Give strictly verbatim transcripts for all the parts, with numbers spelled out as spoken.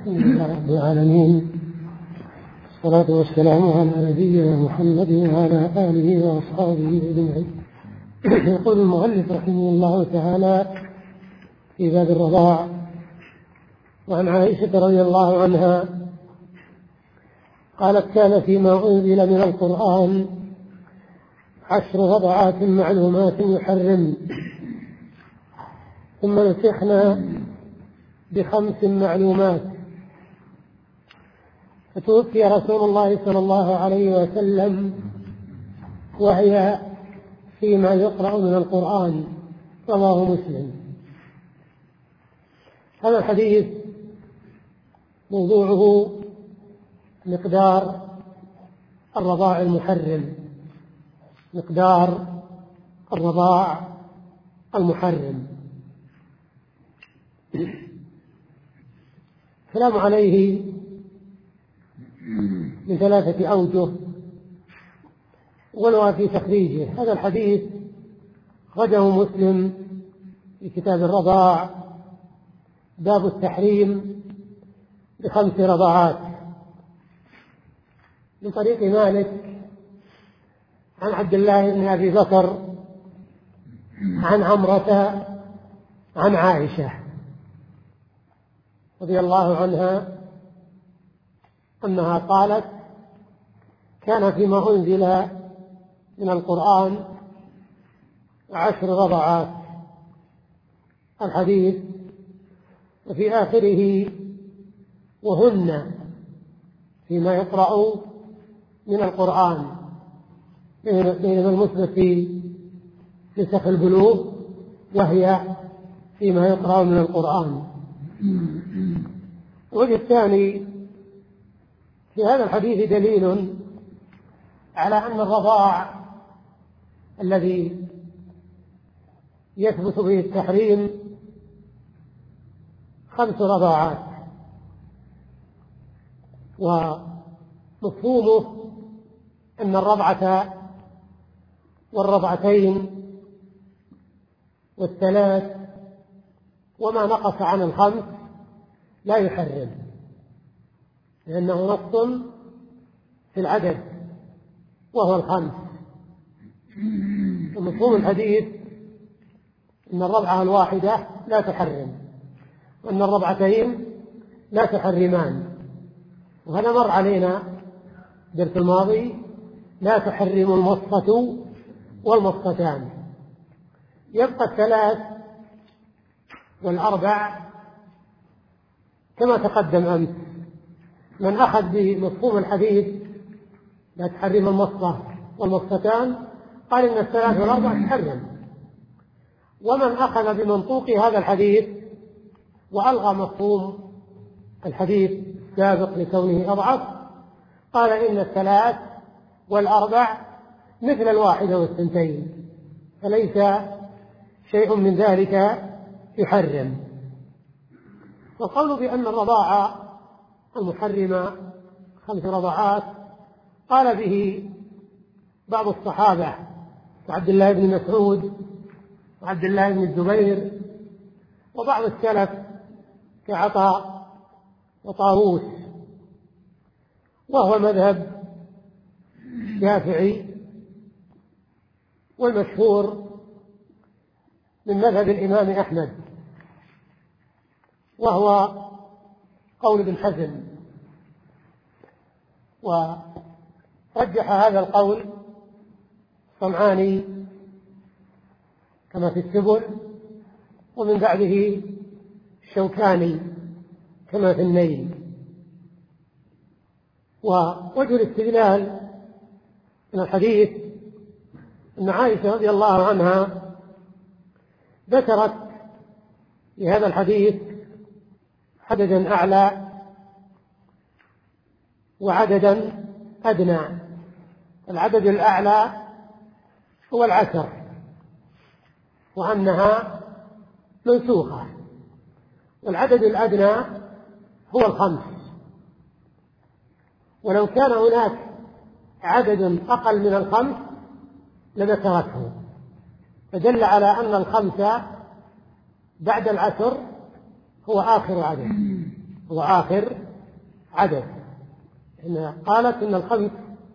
الحمد لله رب العالمين، والصلاة والسلام على نبينا محمد وعلى آله وأصحابه أجمعين. يقول المؤلف رحمه الله تعالى في باب الرضاع: وعن عائشة رضي الله عنها قالت: كان فيما أنزل من القرآن عشر رضعات معلومات يحرم، ثم نسخنا بخمس معلومات، فتوفي رسول الله صلى الله عليه وسلم وهي فيما يقرأ من القرآن. رواه مسلم. هذا الحديث موضوعه مقدار الرضاع المحرم، مقدار الرضاع المحرم. الكلام عليه من ثلاثة أوجه، أولها في تخريجه. هذا الحديث أخرجه مسلم في كتاب الرضاع، باب التحريم بخمس رضعات، من طريق مالك عن عبد الله بن أبي بكر عن عمرة عن عائشة رضي الله عنها أنها قالت: كان فيما أنزل من القرآن عشر رضعات. الحديث وفي آخره: وهن فيما يقرأ من القرآن، بينما المثبت في نسخ البلوغ وهي فيما يقرأ من القرآن. الوجه الثاني: في هذا الحديث دليل على أن الرضاع الذي يثبت به التحريم خمس رضاعات، ومفهومه أن الرضعة والرضعتين والثلاث وما نقص عن الخمس لا يحرم، لأنه نص في العدد وهو الخمس. ومفهوم الحديث أن الرضعة الواحدة لا تحرم، وأن الرضعتين لا تحرمان. وهذا مر علينا الدرس الماضي: لا تحرم المصة والمصتان. يبقى الثلاث والأربع كما تقدم أمس. من أخذ بمفهوم الحديث لا تحرم المصة والمصتان قال إن الثلاث والأربع تحرم، ومن أخذ بمنطوق هذا الحديث وألغى مفهوم الحديث السابق لكونه أضعف قال إن الثلاث والأربع مثل الواحدة والثنتين، فليس شيء من ذلك يحرم. والقول بأن الرضاعة المحرمة خمس رضعات قال به بعض الصحابة كعبد الله بن مسعود وعبد الله بن الزبير، وبعض السلف كعطاء وطاووس، وهو مذهب الشافعي، والمشهور من مذهب الإمام أحمد، وهو قول ابن حزم. ورجح هذا القول الصنعاني كما في السبل، ومن بعده الشوكاني كما في النيل. ووجه الاستدلال من الحديث أن عائشة رضي الله عنها ذكرت في هذا الحديث عددا أعلى وعددا أدنى. العدد الأعلى هو العشر، وأنها منسوخة، والعدد الأدنى هو الخمس. ولو كان هناك عدد أقل من الخمس لذكرته، فدل على أن الخمسة بعد العشر هو آخر عدد، هو آخر عدد. إن قالت إن الخمس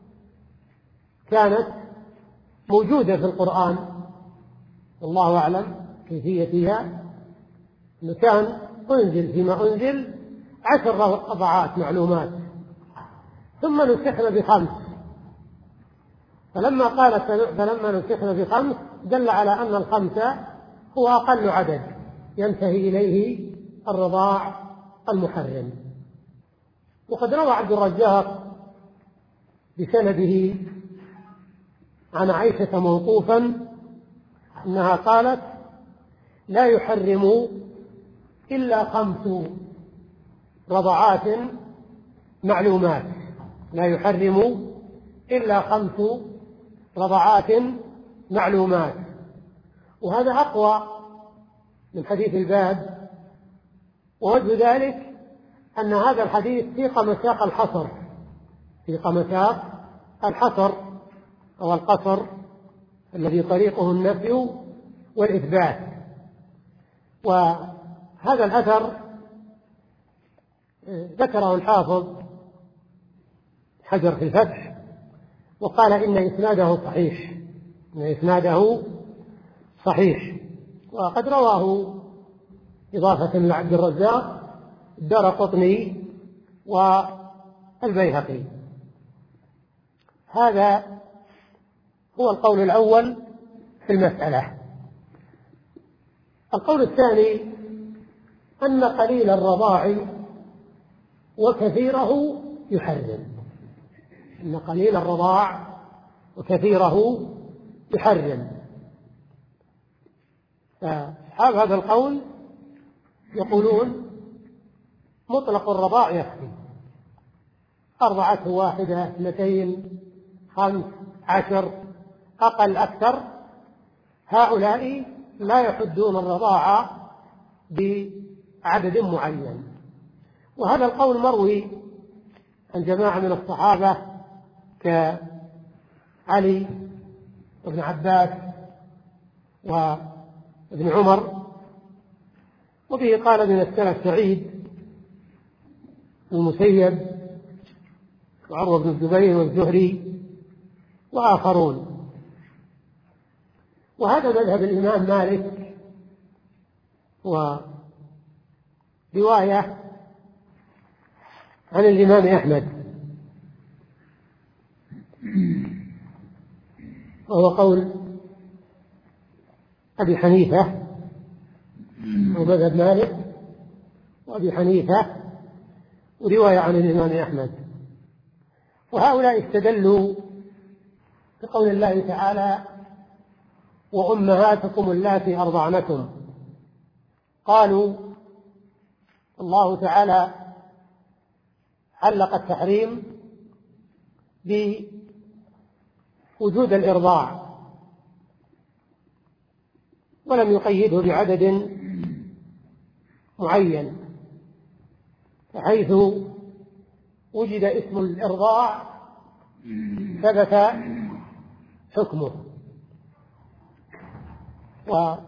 كانت موجودة في القرآن، والله أعلم كيفيتها، إنه كان أنزل فيما أنزل عشر رضعات معلومات ثم نسخنا بخمس، فلما قالت فلما نسخنا بخمس دل على أن الخمسة هو أقل عدد ينتهي إليه الرضاع المحرم. وقد روى عبد الرزاق بسنده عن عائشة موقوفا أنها قالت: لا يحرم إلا خمس رضعات معلومات، لا يحرم إلا خمس رضعات معلومات. وهذا أقوى من حديث الباب، ووجه ذلك أن هذا الحديث فيق مساق الحصر، فيق مساق الحصر أو القصر الذي طريقه النفي والإثبات. وهذا الأثر ذكره الحافظ حجر في الفتح وقال إن إسناده صحيح، إن إسناده صحيح. وقد رواه إضافة لعبد الرزاق الدارقطني والبيهقي. هذا هو القول الأول في المسألة. القول الثاني أن قليل الرضاع وكثيره يحرم، أن قليل الرضاع وكثيره يحرم. فأصحاب هذا القول يقولون مطلق الرضاع يكفي، أرضعته واحدة اثنتين خمس عشر أقل أكثر، هؤلاء لا يحدون الرضاعة بعدد معين. وهذا القول مروي عن جماعة من الصحابة كعلي وابن عباس وابن عمر، وبه قال من السلف سعيد المسيب وعروة بن الزبير والزهري وآخرون. وهذا مذهب الإمام مالك، ورواية عن الإمام أحمد، وهو قول أبي حنيفة ومذهب مالك وأبي حنيفة، ورواية عن الإمام أحمد. وهؤلاء استدلوا بقول الله تعالى: وأمهاتكم اللاتي أرضعنكم. قالوا الله تعالى علق التحريم بوجود الإرضاع ولم يقيده بعدد معين، فحيث وجد اسم الإرضاع ثبت حكمه. وكما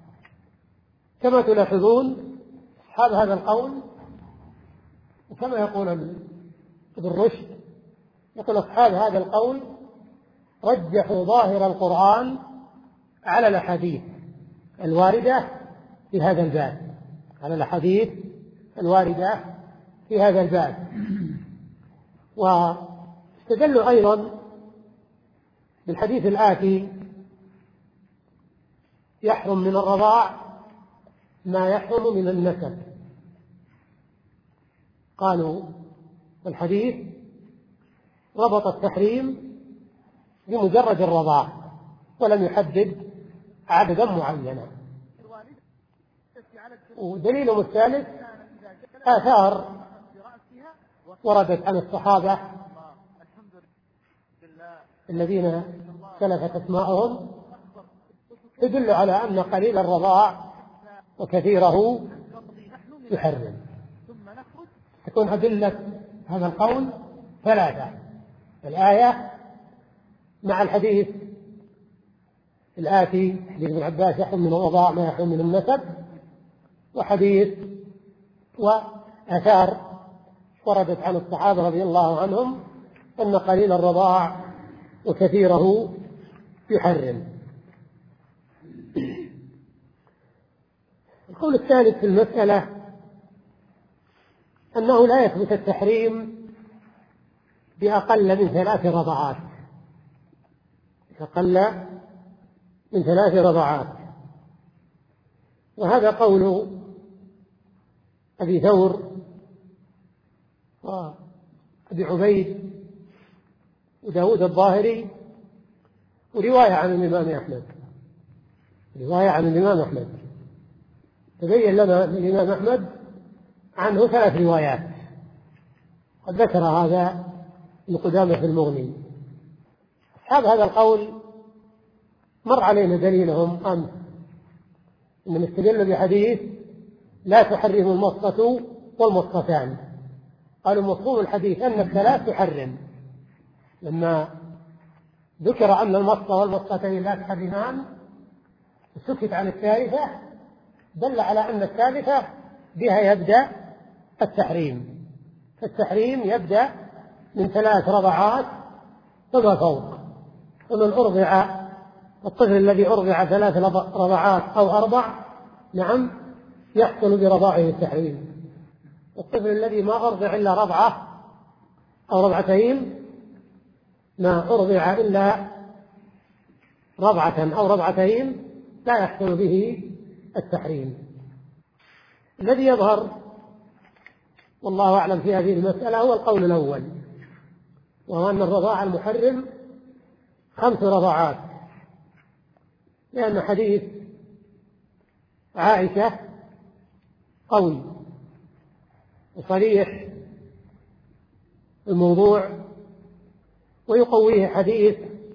تلاحظون أصحاب هذا القول، وكما يقول ابن رشد، يقول أصحاب هذا القول رجحوا ظاهر القرآن على الأحاديث الواردة في هذا الباب، على الأحاديث الواردة في هذا الباب. واستدلوا أيضا بالحديث الآتي: يحرم من الرضاع ما يحرم من النسب. قالوا الحديث ربط التحريم بمجرد الرضاع ولم يحدد عددا معينا. ودليلهم الثالث آثار وردت عن الصحابة الذين سلفت أسماءهم تدل على أن قليل الرضاع وكثيره يحرم. تكون أدلة هذا القول ثلاثة: الآية مع الحديث الآتي حديث ابن عباس: يحرم من الرضاع ما يحرم من النسب، وحديث آثار وردت عن الصحابة رضي الله عنهم أن قليل الرضاع وكثيره يحرم. القول الثالث في المسألة أنه لا يثبت التحريم بأقل من ثلاث رضعات، أقل من ثلاث رضعات، وهذا قول أبي ثور وأبي عبيد وداود الظاهري، ورواية عن الإمام أحمد رواية عن الإمام أحمد تبين لنا الإمام أحمد عنه ثلاث روايات، قد ذكر هذا ابن قدامة في المغني. أصحاب هذا القول مر علينا دليلهم أمس، إنهم استدلوا بحديث لا تحرم المصة والمصتان، قالوا مفهوم الحديث أن الثلاث تحرم، لما ذكر أن المصة والمصتين لا تحرمان سكت عن الثالثة دل على أن الثالثة بها يبدأ التحريم، فالتحريم يبدأ من ثلاث رضعات فما فوق، ومن أرضع الطفل الذي أرضع ثلاث رضعات أو أربع نعم يحصل برضاعه التحريم، الطفل الذي ما أرضع إلا رضعة أو رضعتين ما أرضع إلا رضعة أو رضعتين لا يحصل به التحريم. الذي يظهر والله أعلم في هذه المسألة هو القول الأول، وهو أن الرضاع المحرم خمس رضعات، لأن حديث عائشة قوي وصريح الموضوع، ويقويه حديث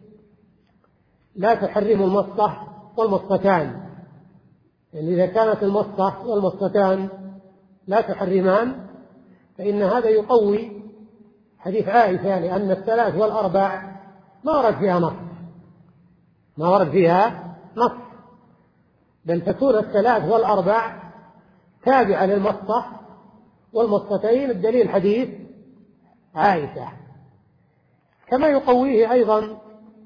لا تحرم المصة والمصتان، يعني إذا كانت المصة والمصتان لا تحرمان فإن هذا يقوي حديث عائشة، لأن الثلاث والأربع ما ورد فيها نص ما ورد فيها نص بل تكون الثلاث والأربع تابعة للمصة والمصتين، الدليل حديث عائشة. كما يقويه أيضا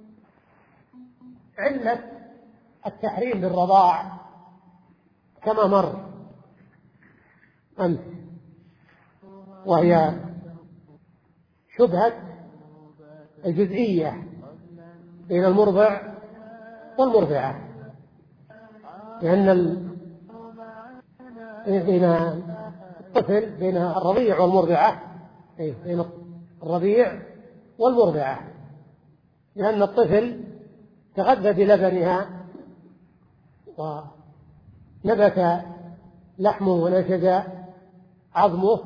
علة التحريم بالرضاع كما مر أمس، وهي شبهة الجزئية بين المرضع والمرضعة، لأن ال... بين الطفل بين الرضيع والمرضعة بين الرضيع والمرضعة، لأن الطفل تغذى بلبنها ونبت لحمه ونشز عظمه،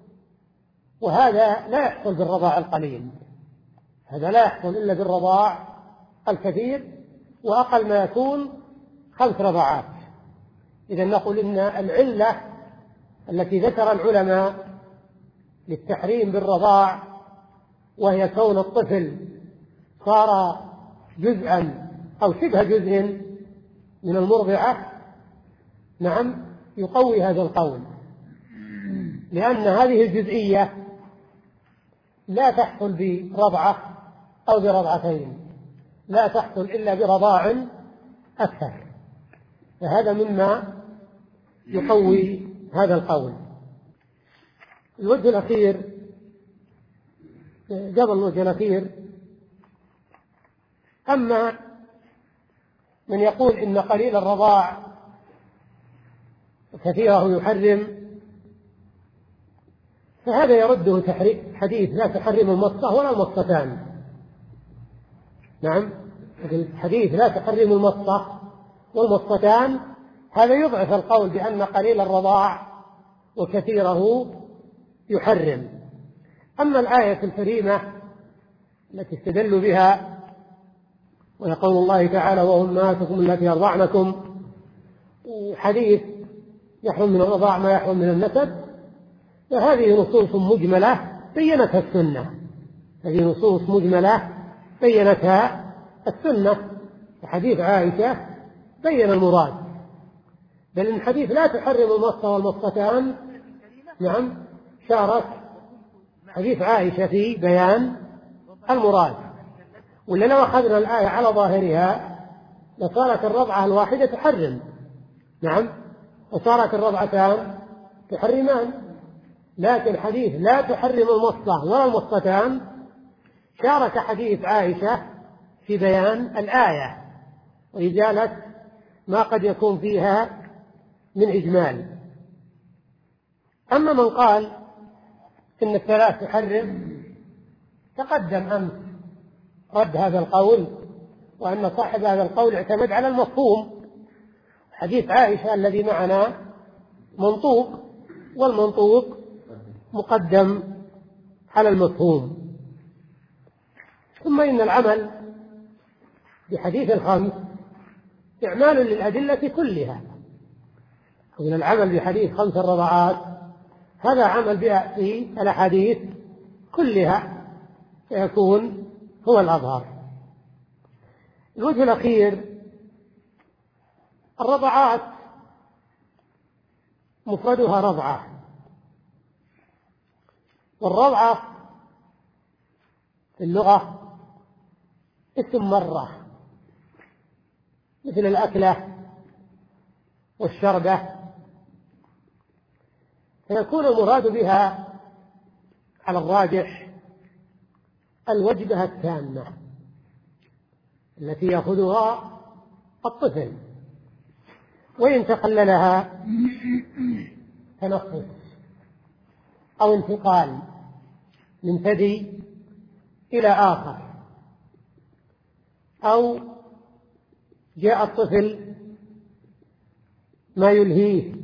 وهذا لا يحصل بالرضاع القليل، هذا لا يحصل إلا بالرضاع الكثير، وأقل ما يكون خمس رضعات. إذا نقول إن العلة التي ذكر العلماء للتحريم بالرضاع، وهي كون الطفل صار جزءا أو شبه جزء من المرضعة، نعم يقوي هذا القول، لأن هذه الجزئية لا تحصل برضعة أو برضعتين، لا تحصل إلا برضاع أكثر، فهذا مما يقوي هذا القول. الوجه الأخير قبل الوجه الأخير، أما من يقول إن قليل الرضاع كثيره يحرم، فهذا يرده تحريم حديث لا تحرم المصة ولا المصتان. نعم الحديث لا تحرم المصة والمصتان هذا يضعف القول بأن قليل الرضاع وكثيره يحرم. أما الآية الكريمة التي استدلوا بها ويقول الله تعالى وأمهاتكم التي أرضعنكم، وحديث يحرم من الرضاع ما يحرم من النسب، فهذه نصوص مجملة بينتها السنة هذه نصوص مجملة بينتها السنة وحديث عائشة بين المراد، بل الحديث لا تحرم المصة والمصتان نعم شارك حديث عائشة في بيان المراد، ولا لو أخذنا الآية على ظاهرها لصارت الرضعة الواحدة تحرم، نعم، وصارت الرضعتان تحرمان، لكن حديث لا تحرم المصة ولا المصتان شارك حديث عائشة في بيان الآية وإزالة ما قد يكون فيها من إجمال. أما من قال إن الثلاث تحرم تقدم أمس رد هذا القول، وأن صاحب هذا القول اعتمد على المفهوم، حديث عائشة الذي معنا منطوق، والمنطوق مقدم على المفهوم. ثم إن العمل بحديث الخمس إعمال للأدلة كلها، وإن العمل بحديث خمس الرضعات هذا عمل بها في الأحاديث كلها فيكون هو الأظهر. الوجه الأخير، الرضعات مفردها رضعة، والرضعة في اللغة اسم مرة، مثل الأكلة والشربة، فيكون المراد بها على الراجح الوجبة التامة التي يأخذها الطفل، وإن تقللها تنفس أو انتقال من ثدي إلى آخر، أو جاء الطفل ما يلهيه،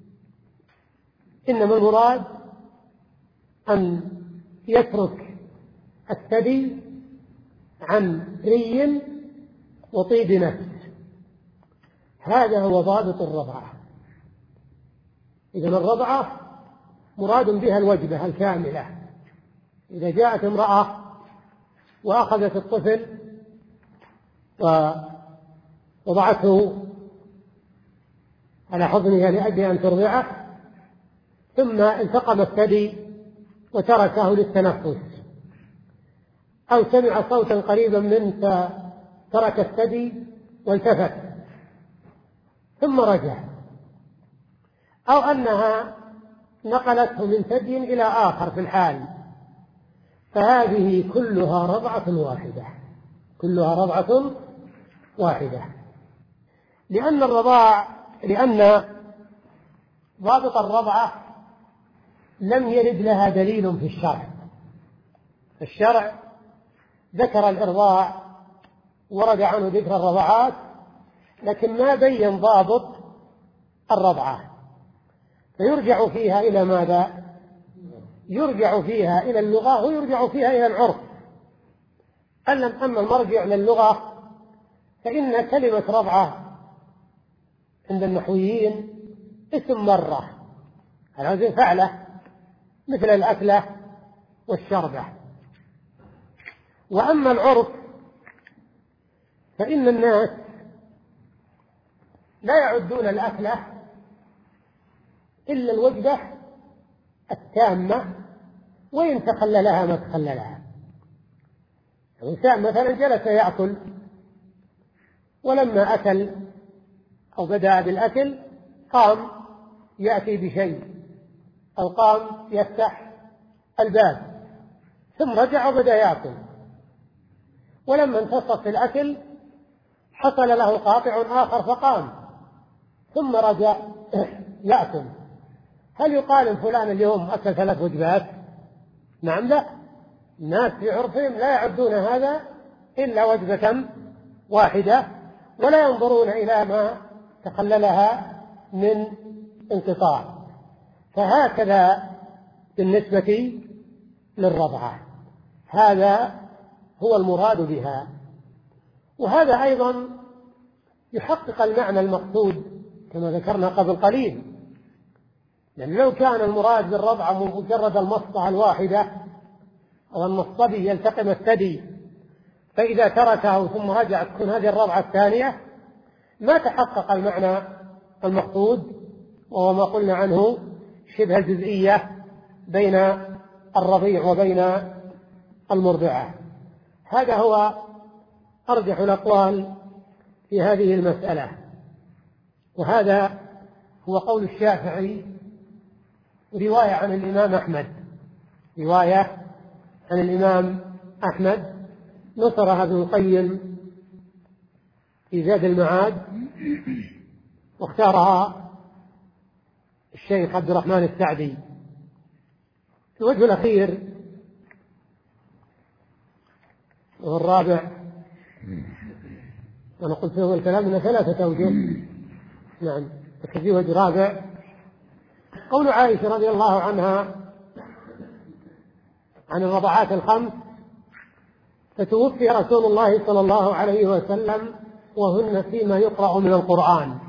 إنما المراد أن يترك الثدي عن ري وطيب نفس، هذا هو ضابط الرضعة. إذن الرضعة مراد بها الوجبة الكاملة. إذا جاءت امرأة وأخذت الطفل ووضعته على حضنها لأجل أن ترضعه، ثم التقم الثدي وتركه للتنفس، أو سمع صوتا قريبا منه فترك الثدي والتفت ثم رجع، أو أنها نقلته من ثدي إلى آخر في الحال، فهذه كلها رضعة واحدة، كلها رضعة واحدة. لأن الرضاع لأن ضابط الرضعة لم يرد لها دليل في الشرع. الشرع ذكر الإرضاع، ورد عنه ذكر الرضعات، لكن ما بين ضابط الرضعة، فيرجع فيها إلى ماذا؟ يرجع فيها إلى اللغة، ويرجع فيها إلى العرف. أما المرجع للغة فإن كلمة رضعة عند النحويين اسم مرة على وزن فعلة، مثل الأكلة والشربة. وأما العرف فإن الناس لا يعدون الأكلة إلا الوجبة التامة، وإن تخللها ما تخللها. الإنسان مثلا جلس يأكل، ولما أكل أو بدأ بالأكل قام يأتي بشيء، أو قام يفتح الباب، ثم رجع وبدأ يأكل، ولما انتصف في الأكل حصل له قاطع آخر فقام ثم رجع يأكل. هل يقال إن فلان اليوم أكل ثلاث وجبات؟ نعم، لا. الناس في عرفهم لا يعدون هذا إلا وجبة واحدة، ولا ينظرون إلى ما تخللها من انقطاع. فهكذا بالنسبة للرضعة، هذا هو المراد بها. وهذا أيضا يحقق المعنى المقصود كما ذكرنا قبل قليل، لأن لو كان المراد بالرضعة مجرد المصة الواحدة، أو أن الصبي يلتقم الثدي فإذا تركه ثم رجع تكون هذه الرضعة الثانية، ما تحقق المعنى المقصود، وهو ما قلنا عنه شبه الجزئية بين الرضيع وبين المرضعة. هذا هو أرجح الأقوال في هذه المسألة، وهذا هو قول الشافعي رواية عن الإمام أحمد رواية عن الإمام أحمد نصرها ابن القيم في زاد المعاد، واختارها الشيخ عبد الرحمن السعدي. الوجه الأخير وهو الرابع، أنا قلت في أول الكلام أن ثلاثة أوجه، نعم، لكن في وجه رابع قول عائشة رضي الله عنها عن الرضعات الخمس: فتوفي رسول الله صلى الله عليه وسلم وهن فيما يقرأ من القرآن.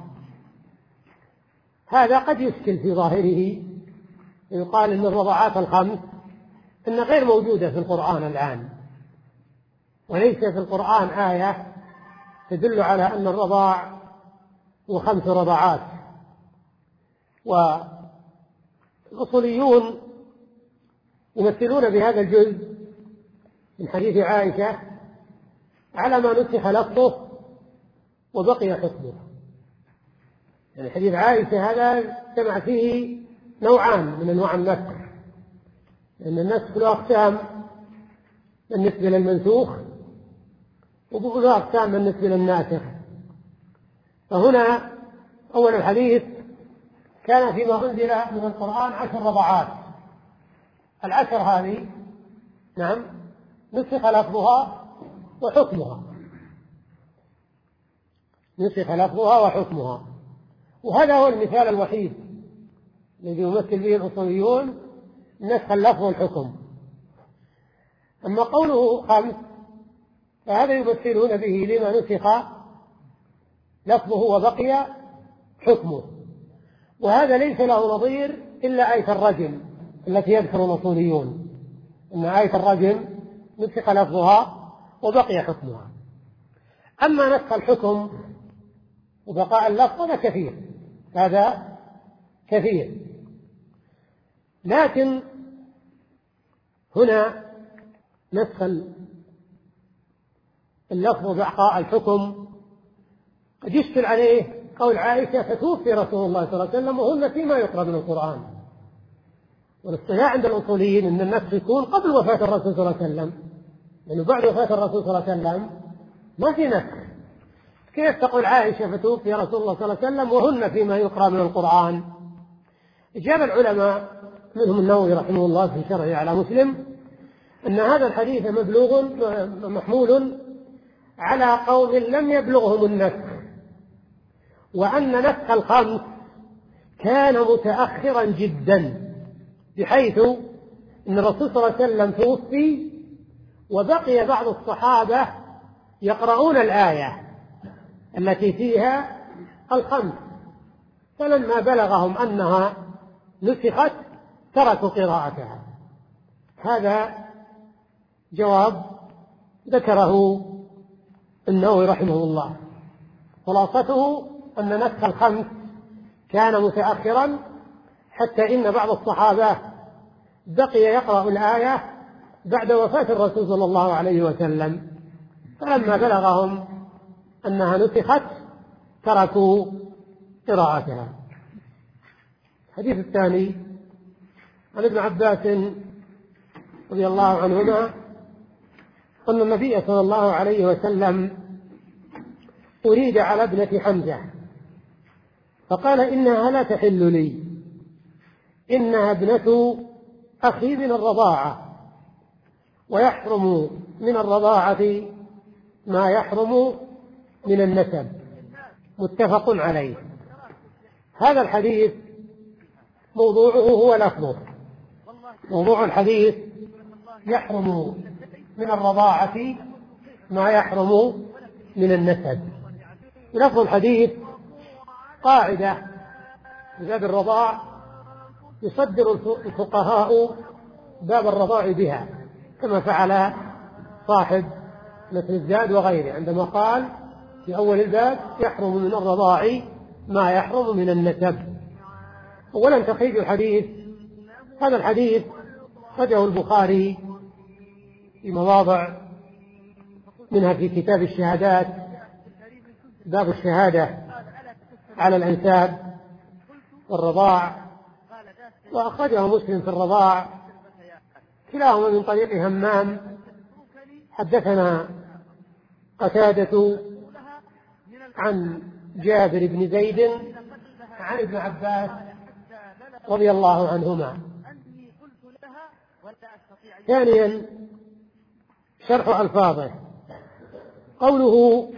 هذا قد يشكل في ظاهره، يقال أن الرضعات الخمس إن غير موجودة في القرآن الآن، وليس في القرآن آية تدل على أن الرضاع هو خمس رضعات. والأصوليون يمثلون بهذا الجزء من حديث عائشة على ما نسخ لفظه وبقي حكمه. يعني حديث عائشة هذا اجتمع فيه نوعان من أنواع النسخ، لأن النسخ له أقسام بالنسبة للمنسوخ وله أقسام بالنسبة للناسخ. فهنا أول الحديث كان فيما أنزل من القرآن عشر رضعات. العشر هذه نعم نسخ لفظها وحكمها، نسخ لفظها وحكمها، وهذا هو المثال الوحيد الذي يمثل به الأصوليون نسخ اللفظ والحكم. أما قوله خمس فهذا يمثلون به لما نسخ لفظه وبقي حكمه، وهذا ليس له نظير إلا آية الرجم التي يذكر الأصوليون أن آية الرجم نسخ لفظها وبقي حكمها. أما نسخ الحكم وبقاء اللفظ هذا كثير، هذا كثير، لكن هنا نسخ اللفظ وبقاء الحكم قد يشكل عليه قول عائشة: فتوفي رسول الله صلى الله عليه وسلم وهن فيما يقرأ من القرآن. والاصطلاح عند الأصوليين أن النسخ يكون قبل وفاة الرسول صلى الله عليه وسلم، لأنه بعد وفاة الرسول صلى الله عليه وسلم ما في نسخ. كيف تقول عائشة فتوفي رسول الله صلى الله عليه وسلم وهن فيما يقرأ من القرآن؟ إجاب العلماء منهم النووي رحمه الله في شرحه على مسلم أن هذا الحديث مبلوغ محمول على قوم لم يبلغهم النسخ، وأن نسخ الخمس كان متأخرا جدا، بحيث أن الرسول صلى الله عليه وسلم توفي وبقي بعض الصحابة يقرؤون الآية التي فيها الخمس، فلما بلغهم أنها نسخت تركوا قراءتها. هذا جواب ذكره النووي رحمه الله. خلاصته أن نسخ الخمس كان متأخرا، حتى إن بعض الصحابة بقي يقرأ الآية بعد وفاة الرسول صلى الله عليه وسلم، فلما بلغهم أنها نسخت تركوا قراءتها. الحديث الثاني عن ابن عباس رضي الله عنهما أن النبي صلى الله عليه وسلم أريد على ابنة حمزة فقال: إنها لا تحل لي، إنها ابنة أخي من الرضاعة، ويحرم من الرضاعة ما يحرم من النسب. متفق عليه. هذا الحديث موضوعه هو لفظه، موضوع الحديث يحرم من الرضاعة ما يحرم من النسب. لفظ الحديث قاعدة في باب الرضاع يصدر الفقهاء باب الرضاع بها، كما فعل صاحب مثل الزاد وغيره عندما قال في أول الباب: يحرم من الرضاع ما يحرم من النسب. أولا تخريج الحديث هذا الحديث أخرجه البخاري في مواضع، منها في كتاب الشهادات باب الشهادة على الأنساب والرضاع، وأخرجه مسلم في الرضاع، كلاهما من طريق همام. حدثنا قتادة عن جابر بن زيد عن ابن عباس رضي الله عنهما. ثانيا شرح ألفاظه. قوله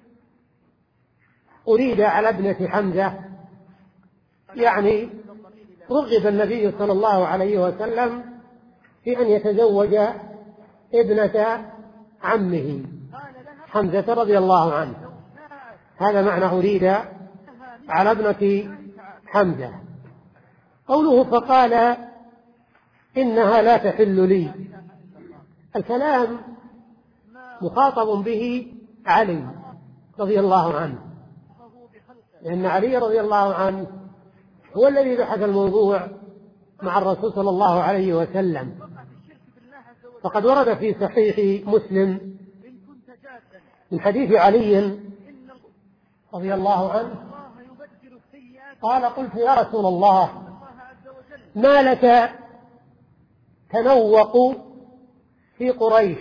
أريد على ابنة حمزة، يعني رغب النبي صلى الله عليه وسلم في أن يتزوج ابنة عمه حمزة رضي الله عنه، هذا معنى أريد على ابنة حمزة. قوله فقال إنها لا تحل لي، الكلام مخاطب به علي رضي الله عنه، لأن علي رضي الله عنه هو الذي بحث الموضوع مع الرسول صلى الله عليه وسلم. فقد ورد في صحيح مسلم من حديث علي رضي الله عنه قال قلت يا رسول الله ما لك تنوق في قريش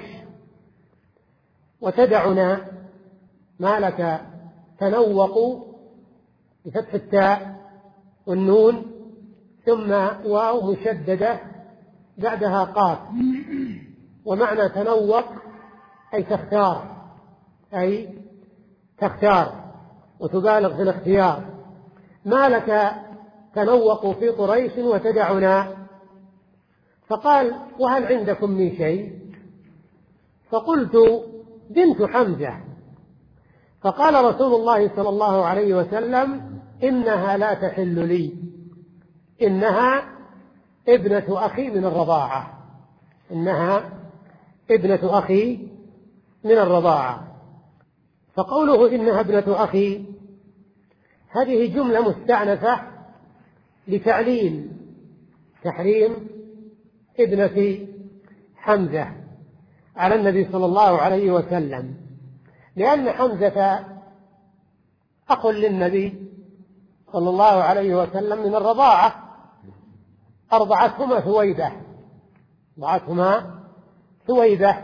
وتدعنا، ما لك تنوق بفتح التاء والنون ثم واو مشددة بعدها قاف، ومعنى تنوق أي تختار، أي تختار وتبالغ في الاختيار. ما لك تنوق في قريش وتدعنا، فقال وهل عندكم من شيء؟ فقلت بنت حمزة. فقال رسول الله صلى الله عليه وسلم إنها لا تحل لي، إنها ابنة أخي من الرضاعة، إنها ابنة أخي من الرضاعة. فقوله إنها ابنة أخي هذه جملة مستأنفة لتعليل تحريم ابنة حمزة على النبي صلى الله عليه وسلم، لأن حمزة أخ للنبي صلى الله عليه وسلم من الرضاعة، أرضعتهما ثويبة، أرضعتهما ثويبة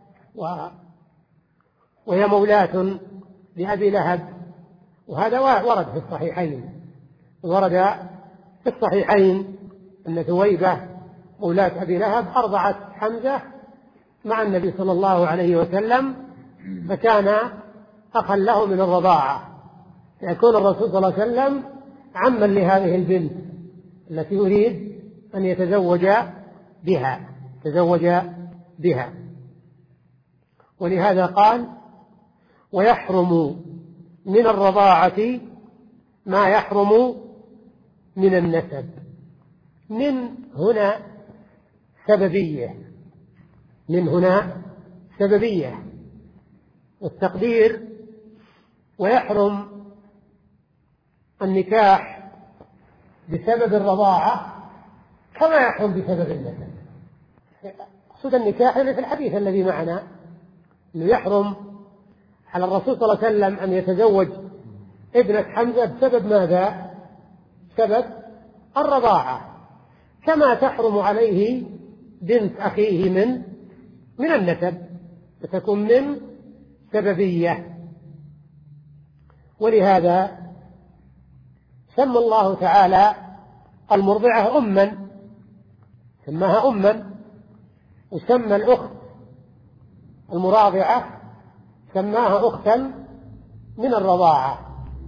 وهي مولاة لأبي لهب، وهذا ورد في الصحيحين، ورد في الصحيحين أن ثويبة مولاة أبي لهب أرضعت حمزة مع النبي صلى الله عليه وسلم، فكان أخا له من الرضاعة، يكون الرسول صلى الله عليه وسلم عما لهذه البنت التي يريد أن يتزوج بها تزوج بها. ولهذا قال ويحرم من الرضاعة ما يحرم من النسب. من هنا سببية، من هنا سببية، والتقدير ويحرم النكاح بسبب الرضاعة كما يحرم بسبب النسب. أقصد النكاح اللي في الحديث الذي معنا، أنه يحرم على الرسول صلى الله عليه وسلم أن يتزوج ابنة حمزة بسبب ماذا؟ سبب الرضاعة، كما تحرم عليه بنت أخيه من من النسب، فتكون من سببية. ولهذا سمى الله تعالى المرضعة أما، سماها أما، وسمى الأخت المراضعة سماها أختا من الرضاعة.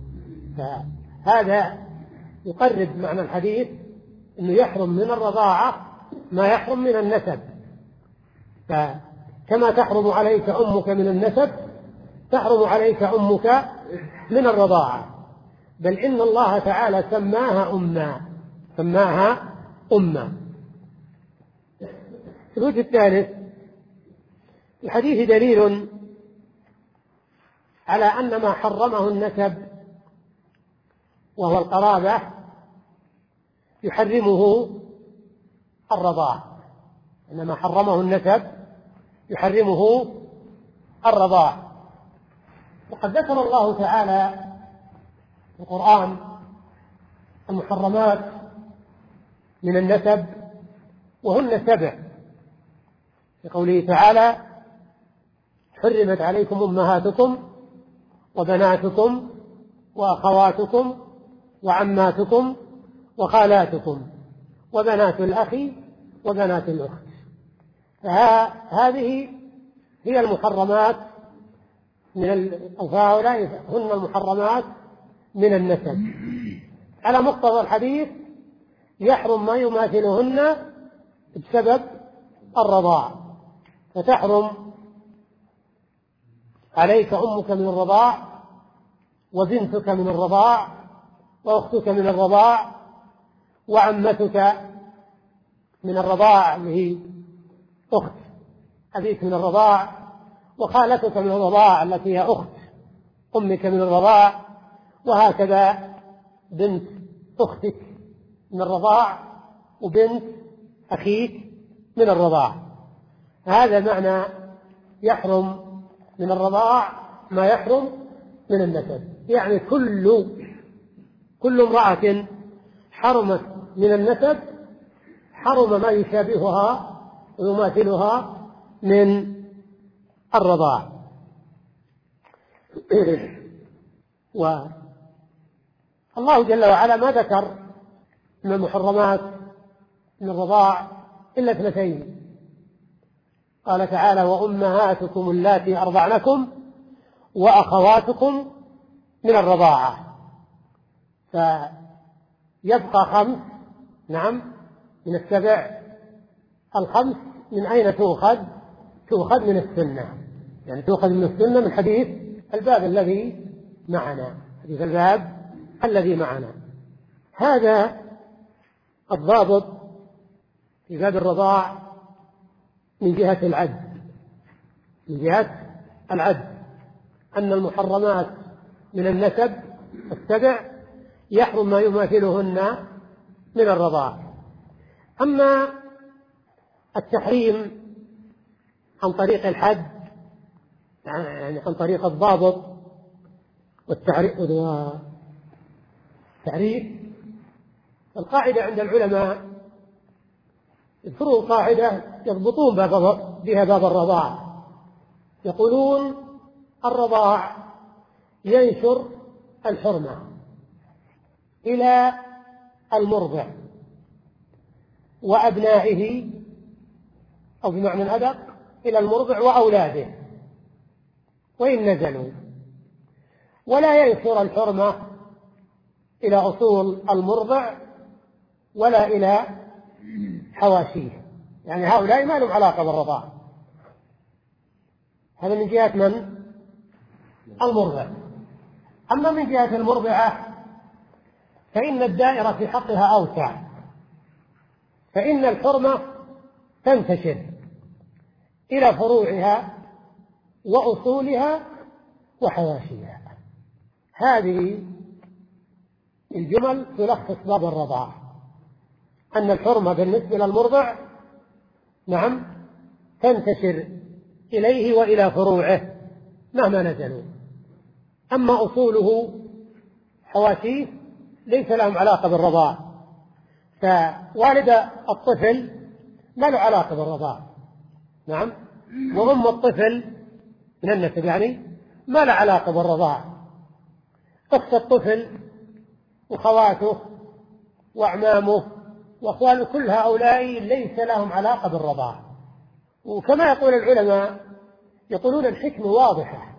فهذا يقرب معنى الحديث أنه يحرم من الرضاعة ما يحرم من النسب، فكما تحرم عليك أمك من النسب تحرم عليك أمك من الرضاعة، بل إن الله تعالى سماها أما، سماها أما. الوجه الثالث الحديث دليل على أن ما حرمه النسب وهو القرابة يحرمه الرضاع، إنما حرمه النسب يحرمه الرضاع. وقد ذكر الله تعالى في القرآن المحرمات من النسب وهن سبع، في قوله تعالى: حرمت عليكم أمهاتكم وبناتكم وأخواتكم وعماتكم وخالاتكم وبنات الأخ وبنات الأخت. فهذه هي المحرمات من ال... فهؤلاء هن المحرمات من النسب. على مقتضى الحديث يحرم ما يماثلهن بسبب الرضاع، فتحرم عليك أمك من الرضاع وبنتك من الرضاع وأختك من الرضاع وعمتك من الرضاع اللي هي أخت أبيك من الرضاع، وخالتك من الرضاع التي هي أخت أمك من الرضاع، وهكذا بنت أختك من الرضاع وبنت أخيك من الرضاع. هذا معنى يحرم من الرضاع ما يحرم من النسب، يعني كل كل امرأة حرمت من النسب حرم ما يشابهها ويماثلها من الرضاع. والله جل وعلا ما ذكر من المحرمات من الرضاع إلا اثنتين، قال تعالى: وأمهاتكم اللاتي أرضعنكم وأخواتكم من الرضاعة. فيبقى خمس، نعم، من السبع. الخمس من أين تؤخذ؟ تؤخذ من السنة، يعني تؤخذ من السنة من حديث الباب الذي معنا، حديث الباب الذي معنا. هذا الضابط في باب الرضاع من جهة العد، من جهة العد أن المحرمات من النسب السبع يحرم ما يماثلهن من الرضاع. أما التحريم عن طريق الحد، يعني عن طريق الضابط والتعريف والتعريف، القاعدة عند العلماء يذكروا قاعدة يضبطون بها باب الرضاع، يقولون: الرضاع ينشر الحرمة إلى المرضع وأبنائه، أو بمعنى أدق إلى المرضع وأولاده وإن نزلوا، ولا ينشر الحرمة إلى أصول المرضع ولا إلى حواشيه، يعني هؤلاء ما لهم علاقة بالرضاع. هذا من جهة من؟ المرضع. أما من جهة المرضعة فإن الدائرة في حقها أوسع، فإن الحرمة تنتشر إلى فروعها وأصولها وحواشيها. هذه الجمل تلخص باب الرضاع، أن الحرمة بالنسبة للمرضع، نعم، تنتشر إليه وإلى فروعه مهما نزلوا. أما أصوله حواشيه ليس لهم علاقة بالرضاع، فوالد الطفل ما له علاقة بالرضاع، نعم، وأم الطفل من النسب يعني ما له علاقة بالرضاع. أخت الطفل وخواته وأعمامه وأخواله كل هؤلاء ليس لهم علاقة بالرضاع. وكما يقول العلماء، يقولون الحكمة واضحة،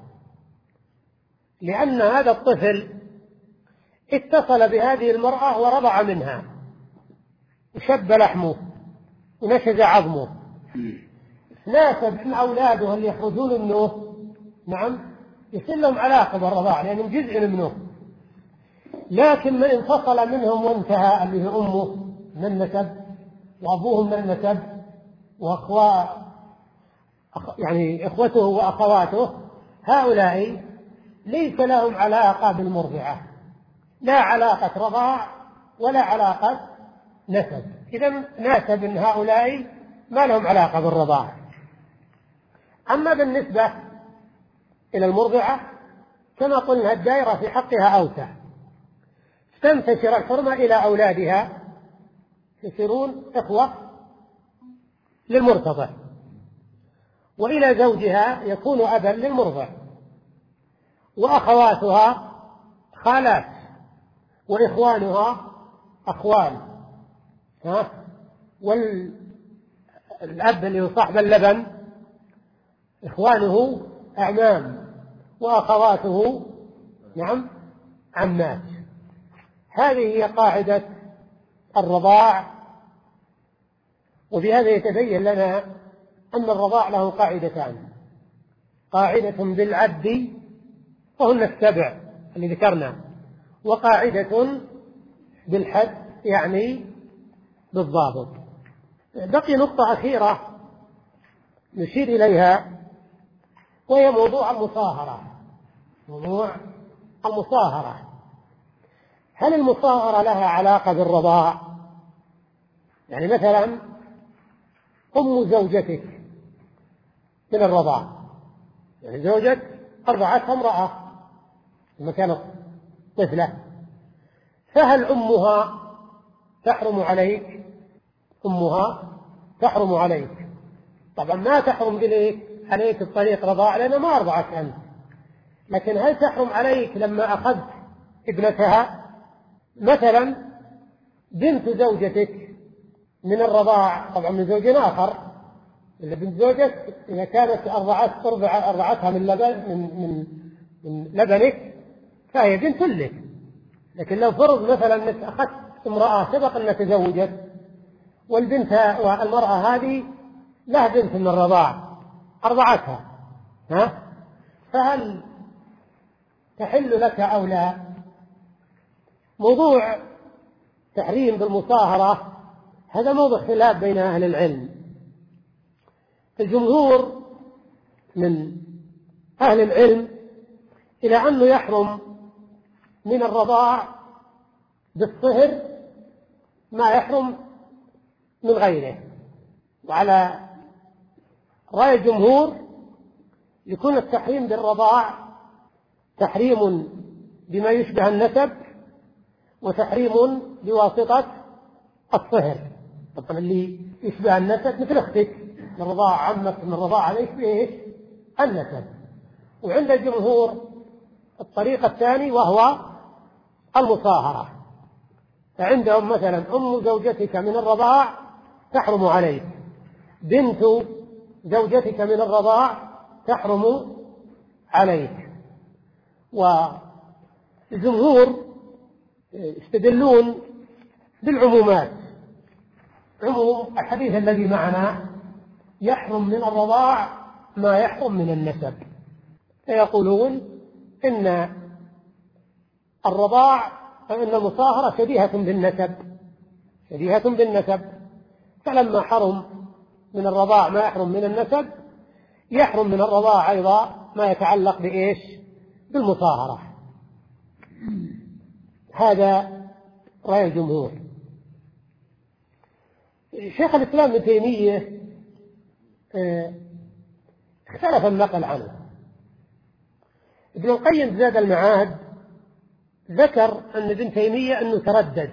لأن هذا الطفل اتصل بهذه المرأة ورضع منها وشب لحمه ونشز عظمه، ناسب من أولاده اللي يخرجون منه، نعم، يصير لهم علاقة بالرضاع لأنهم يعني جزء منه. لكن من انفصل منهم وانتهى، اللي هي أمه من النسب وأبوه من النسب وأخوة يعني إخوته وأخواته، هؤلاء ليس لهم علاقة بالمرضعة، لا علاقة رضاع ولا علاقة نسب، إذا ناسب أن هؤلاء ما لهم علاقة بالرضاعة. أما بالنسبة إلى المرضعة كما قلنا الدائرة في حقها أوسع، تنتشر الحرمة إلى أولادها يصيرون إخوة للمرتضع، وإلى زوجها يكون أبا للمرضع، وأخواتها خالات، وإخوانها أخوال، ها؟ والأب اللي صاحب اللبن إخوانه أعمام، وأخواته نعم عمات. هذه هي قاعدة الرضاع. وبهذا يتبين لنا أن الرضاع له قاعدتان: قاعدة بالعد وهن السبع اللي ذكرنا، وقاعدة بالحد يعني بالضابط. بقي نقطة أخيرة نشير إليها، وهي موضوع المصاهرة. موضوع المصاهرة، هل المصاهرة لها علاقة بالرضاع؟ يعني مثلا أم زوجتك من الرضاع، يعني زوجك أرضعتها امرأة لما كانت طفلة، فهل أمها تحرم عليك؟ أمها تحرم عليك. طبعا ما تحرم إليك عليك بطريق رضاع لأنها ما أرضعت أنت، لكن هل تحرم عليك لما أخذت ابنتها؟ مثلا بنت زوجتك من الرضاع، طبعا من زوج آخر، إلا بنت زوجك إذا كانت أرضعت أرضعتها من لبن من من من لبنك فهي بنت لك. لكن لو فرض مثلا أنك أخذت امرأة سبق أن تزوجت، والبنت والمرأة هذه لها بنت من الرضاع أرضعتها، ها؟ فهل تحل لك أو لا؟ موضوع تحريم بالمصاهرة هذا موضوع خلاف بين أهل العلم. الجمهور من أهل العلم إلى أنه يحرم من الرضاع بالصهر ما يحرم من غيره، وعلى رأي الجمهور يكون التحريم بالرضاع تحريم بما يشبه النسب، وتحريم بواسطة الصهر. طبعا اللي يشبه النسب مثل أختك من رضاع عمك من رضاع عليك بإيش؟ النسب. وعند الجمهور الطريقة الثاني وهو المصاهرة، فعندهم مثلا أم زوجتك من الرضاع تحرم عليك، بنت زوجتك من الرضاع تحرم عليك. والجمهور يستدلون بالعمومات، عموم الحديث الذي معنا يحرم من الرضاع ما يحرم من النسب، فيقولون إن الرضاع فإن المصاهرة شبيهة بالنسب، شبيهة بالنسب، فلما حرم من الرضاع ما يحرم من النسب يحرم من الرضاع أيضا ما يتعلق بإيش؟ بالمصاهرة. هذا رأي الجمهور. شيخ الإسلام ابن تيمية اختلف النقل عنه. ابن القيم زاد المعاد ذكر أن ابن تيمية أنه تردد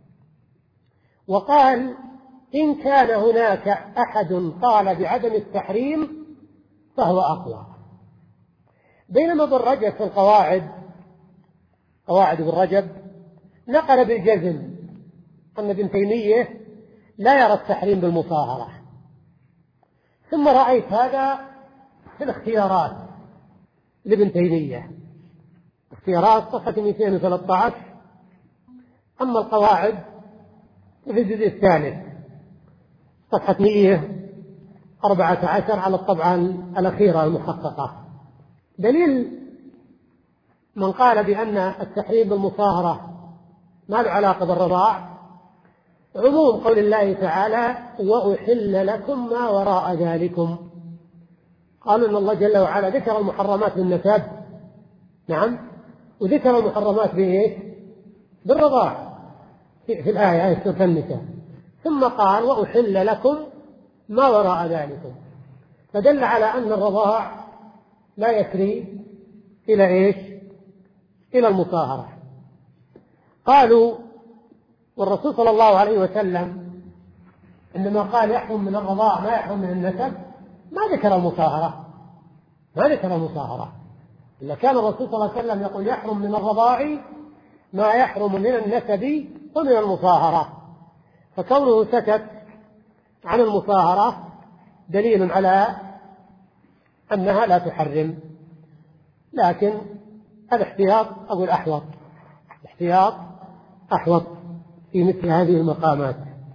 وقال إن كان هناك أحد قال بعدم التحريم فهو أقوى، بينما ابن رجب في القواعد قواعد ابن رجب نقل بالجزم أن ابن تيمية لا يرى التحريم بالمصاهرة. ثم رأيت هذا في الاختيارات لابن تيمية، اختيارات صفحة مئتين وثلاثة عشر، أما القواعد في الجزء الثالث صفحة مئة وأربعة عشر على الطبعة الأخيرة المحققة. دليل من قال بأن التحريم بالمصاهرة ما له علاقة بالرضاع عموم قول الله تعالى وأحل لكم ما وراء ذلكم. قالوا أن الله جل وعلا ذكر المحرمات بالنسب، نعم، وذكر المحرمات بإيه؟ بالرضاع في, في الآية آية سورة النساء. ثم قال وأحل لكم ما وراء ذلكم، فدل على أن الرضاع لا يسري إلى إيش؟ إلى المصاهرة. قالوا والرسول صلى الله عليه وسلم عندما قال يحرم من الرضاع ما يحرم من النسب ما ذكر المصاهرة، ما ذكر المصاهرة، إلا كان الرسول صلى الله عليه وسلم يقول يحرم من الرضاع ما يحرم من النسب ومن المصاهرة، فكونه سكت عن المصاهرة دليل على أنها لا تحرم. لكن الاحتياط أقول أحوط، الاحتياط أحوط في مثل هذه المقامات.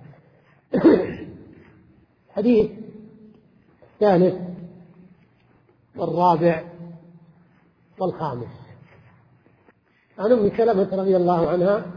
حديث الثالث والرابع والخامس عن أم سلمة رضي الله عنها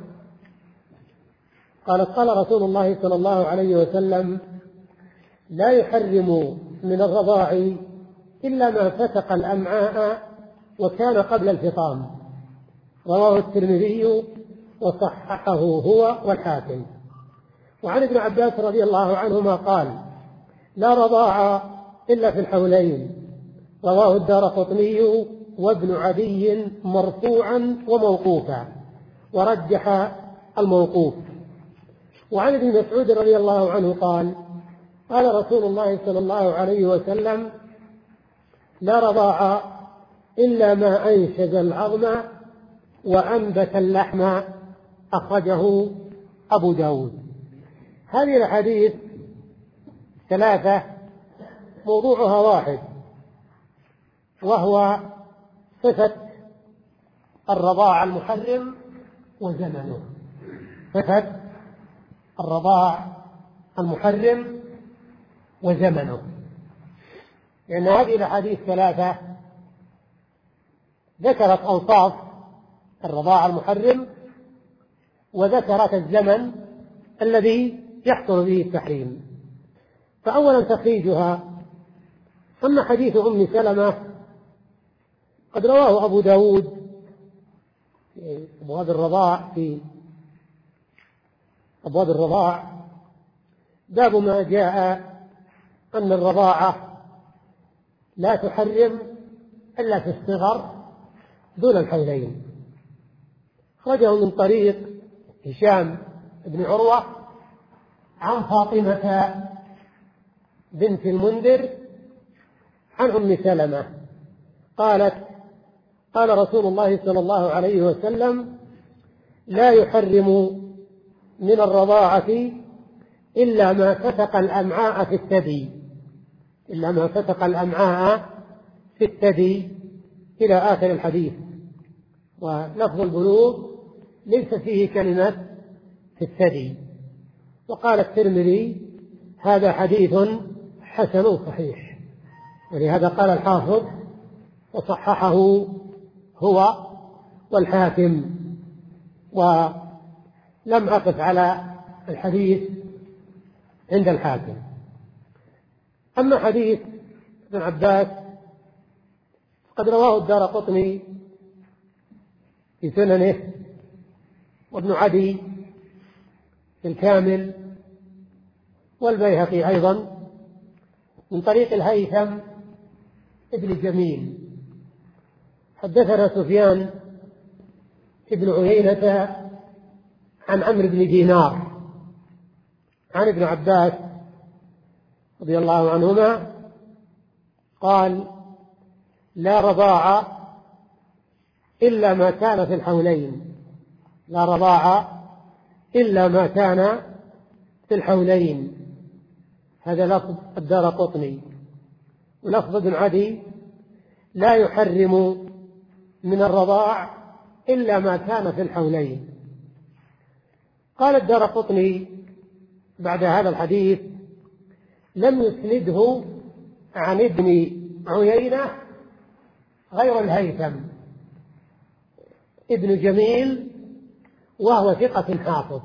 قالت قال رسول الله صلى الله عليه وسلم لا يحرم من الرضاع إلا ما فتق الأمعاء وكان قبل الفطام، رواه الترمذي وصححه هو والحاكم. وعن ابن عباس رضي الله عنهما قال لا رضاع إلا في الحولين، رواه الدارقطني وابن عدي مرفوعا وموقوفا ورجح الموقوف. وعن ابن مسعود رضي الله عنه قال قال رسول الله صلى الله عليه وسلم لا رضاع إلا ما أنشز العظم وأنبت اللحم، أخرجه أبو داود. هذه الحديث ثلاثة موضوعها واحد، وهو صفة الرضاع المحرم وزمنه، صفة الرضاع المحرم وزمنه، لأن هذه الأحاديث ثلاثة ذكرت أوصاف الرضاع المحرم وذكرت الزمن الذي يحصل به التحريم. فأولا تخريجها. أما حديث أم سلمة قد رواه أبو داود في أبواب الرضاع، في أبواب الرضاع باب ما جاء أن الرضاعة لا تحرم إلا في الصغر دون الحولين. خرجه من طريق هشام بن عروة عن فاطمة بنت المنذر عن أم سلمة قالت قال رسول الله صلى الله عليه وسلم لا يحرم من الرضاعة إلا ما فتق الأمعاء في الثدي، إلا ما فتق الأمعاء في الثدي إلى آخر الحديث. ولفظ البلوغ ليس فيه كلمة في الثدي. وقال الترمذي هذا حديث حسن صحيح، ولهذا قال الحافظ وصححه هو والحاكم. ولم أقف على الحديث عند الحاكم. أما حديث ابن عباس قد رواه الدارقطني في سننه وابن عدي في الكامل والبيهقي أيضا من طريق الهيثم ابن جميل. حدثنا سفيان ابن عيينة عن عمرو بن دينار عن ابن عباس رضي الله عنهما قال لا رضاع إلا ما كان في الحولين، لا رضاع إلا ما كان في الحولين. هذا لفظ الدارقطني. ولفظ ابن عدي لا يحرم من الرضاع إلا ما كان في الحولين. قال الدارقطني بعد هذا الحديث لم يسنده عن ابن عيينة غير الهيثم ابن جميل وهو ثقة حافظ.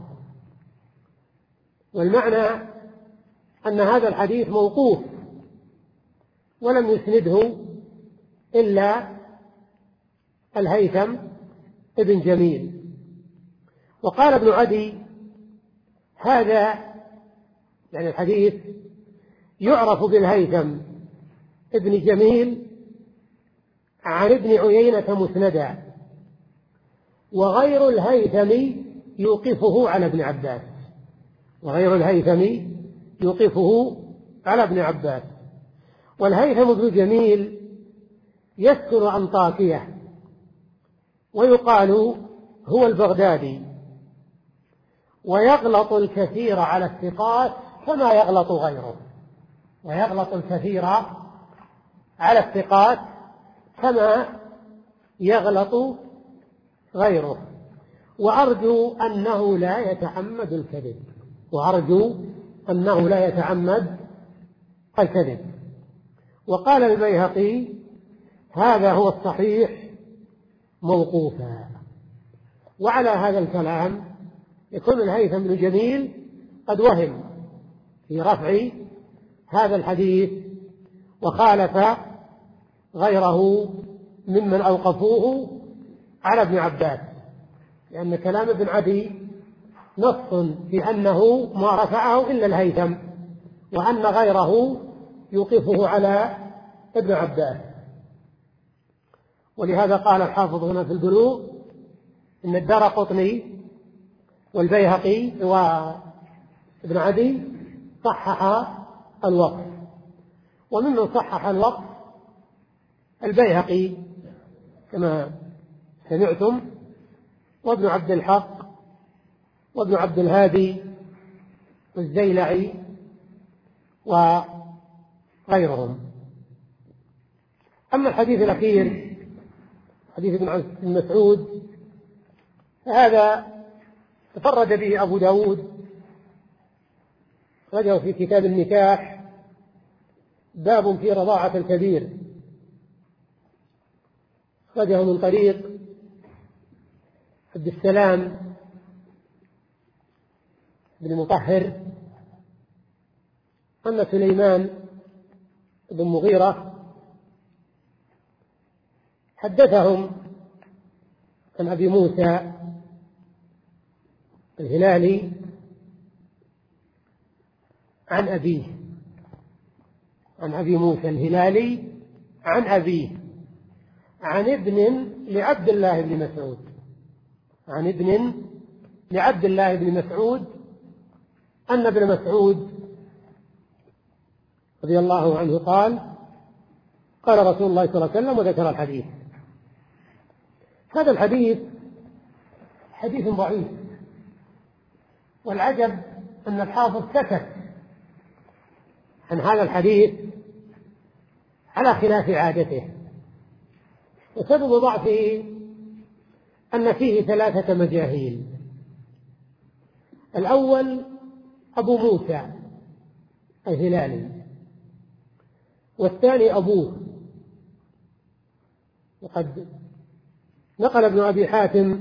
والمعنى أن هذا الحديث موقوف ولم يسنده إلا الهيثم ابن جميل. وقال ابن عدي هذا يعني الحديث يعرف بالهيثم ابن جميل عن ابن عيينة مسندا، وغير الهيثم يوقفه على ابن عباس وغير الهيثم يوقفه على ابن عباس. والهيثم بن جميل يسكن أنطاكية، ويقال هو البغدادي، ويغلط الكثير على الثقات كما يغلط غيره ويغلط الكثير على الثقات كما يغلط غيره وأرجو أنه لا يتعمد الكذب وأرجو أنه لا يتعمد الكذب. وقال البيهقي: هذا هو الصحيح موقوفا. وعلى هذا الكلام يكون الهيثم بن جميل قد وهم في رفع هذا الحديث وخالف غيره ممن أوقفوه على ابن عباس، لأن كلام ابن عدي نص في أنه ما رفعه إلا الهيثم، وأن غيره يوقفه على ابن عباس. ولهذا قال الحافظ هنا في البلوغ إن الدارقطني والبيهقي وابن عدي صحح الوقف، وممن صحح الوقف البيهقي كما سمعتم، وابن عبد الحق، وابن عبد الهادي، والزيلعي، وغيرهم. أما الحديث الأخير حديث ابن مسعود فهذا تفرد به أبو داود، أخرجه في كتاب النكاح، باب في رضاعة الكبير، أخرجه من طريق عبد السلام بن مطهر أن سليمان بن مغيرة حدثهم عن أبي موسى الهلالي عن أبيه عن أبي موسى الهلالي عن أبيه عن ابن لعبد الله بن مسعود عن ابن لعبد الله بن مسعود أن ابن مسعود رضي الله عنه قال: قال رسول الله صلى الله عليه وسلم، وذكر الحديث. هذا الحديث حديث ضعيف، والعجب أن الحافظ سكت عن هذا الحديث على خلاف عادته. وسبب ضعفه أن فيه ثلاثة مجاهيل: الأول أبو موسى الهلالي، والثاني أبوه، وقد نقل ابن أبي حاتم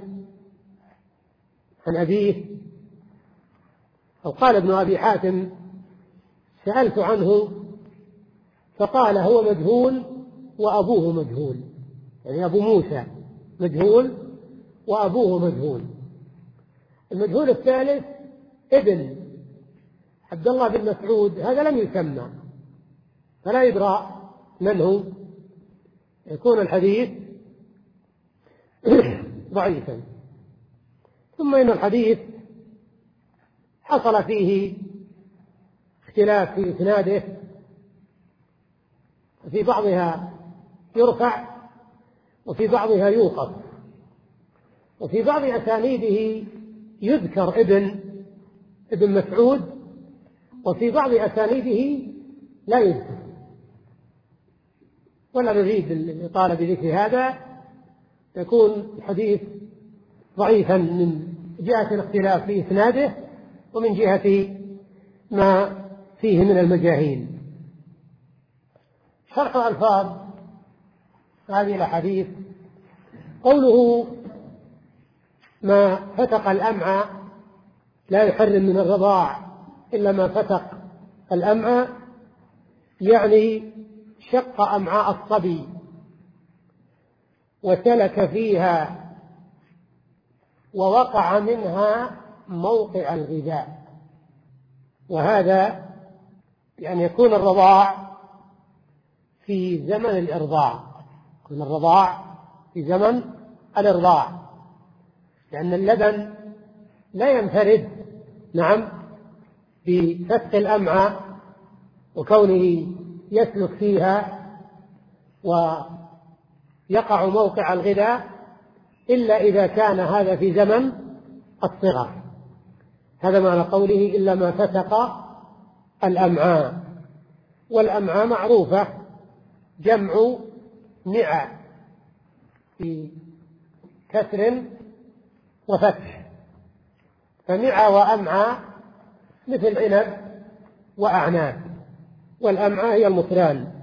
عن أبيه، أو قال ابن أبي حاتم: سألت عنه فقال هو مجهول وأبوه مجهول، يعني أبو موسى مجهول وأبوه مجهول. المجهول الثالث ابن عبد الله بن مسعود، هذا لم يسمى فلا يدرى من هو، يكون الحديث ضعيفا. ثم إن الحديث حصل فيه اختلاف في إسناده، في بعضها يرفع وفي بعضها يوقف، وفي بعض أسانيده يذكر ابن ابن مسعود، وفي بعض أسانيده لا يذكر. ولا نريد الإطالة بذكر هذا، يكون الحديث ضعيفا من جهة الاختلاف في إسناده ومن جهة ما فيه من المجاهيل. شرح ألفاظ هذه الأحاديث: قوله ما فتق الأمعاء لا يحرم من الرضاع إلا ما فتق الأمعاء، يعني شق أمعاء الصبي وسلك فيها ووقع منها موقع الغذاء. وهذا يعني يكون الرضاع في زمن الإرضاع، يكون الرضاع في زمن الإرضاع، لأن اللبن لا ينفرد نعم بفتح الأمعاء وكونه يسلك فيها ويقع موقع الغذاء إلا إذا كان هذا في زمن الصغر. هذا معنى قوله إلا ما فتق الأمعاء، والأمعاء معروفة جمع نعى في كسر وفتح، فنعى وأمعاء مثل عنب وأعناب، والأمعاء هي المصران.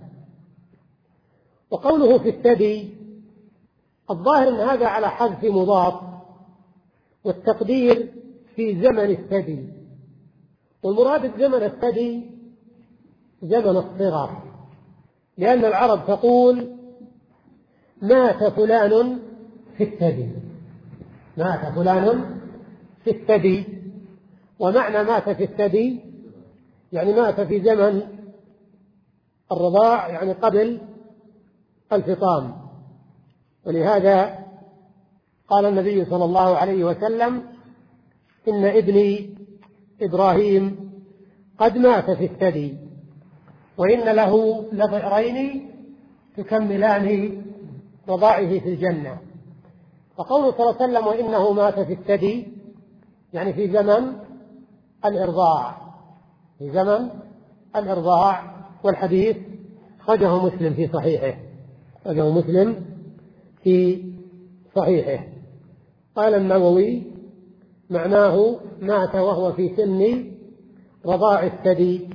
وقوله في الثدي الظاهر أن هذا على حذف مضاف، والتقدير في زمن الثدي، والمراد بزمن الثدي زمن الصغر، لأن العرب تقول مات فلان في الثدي، مات فلان في الثدي، ومعنى مات في الثدي يعني مات في زمن الرضاع، يعني قبل الفطام. ولهذا قال النبي صلى الله عليه وسلم إن ابني إبراهيم قد مات في الثدي وإن له لضئرين تكملان رضاعه في الجنة. فقوله صلى الله عليه وسلم وإنه مات في الثدي يعني في زمن الإرضاع، في زمن الإرضاع. والحديث أخرجه مسلم في صحيحه، أخرجه مسلم في صحيحه. قال النووي معناه مات وهو في سن رضاع الثدي.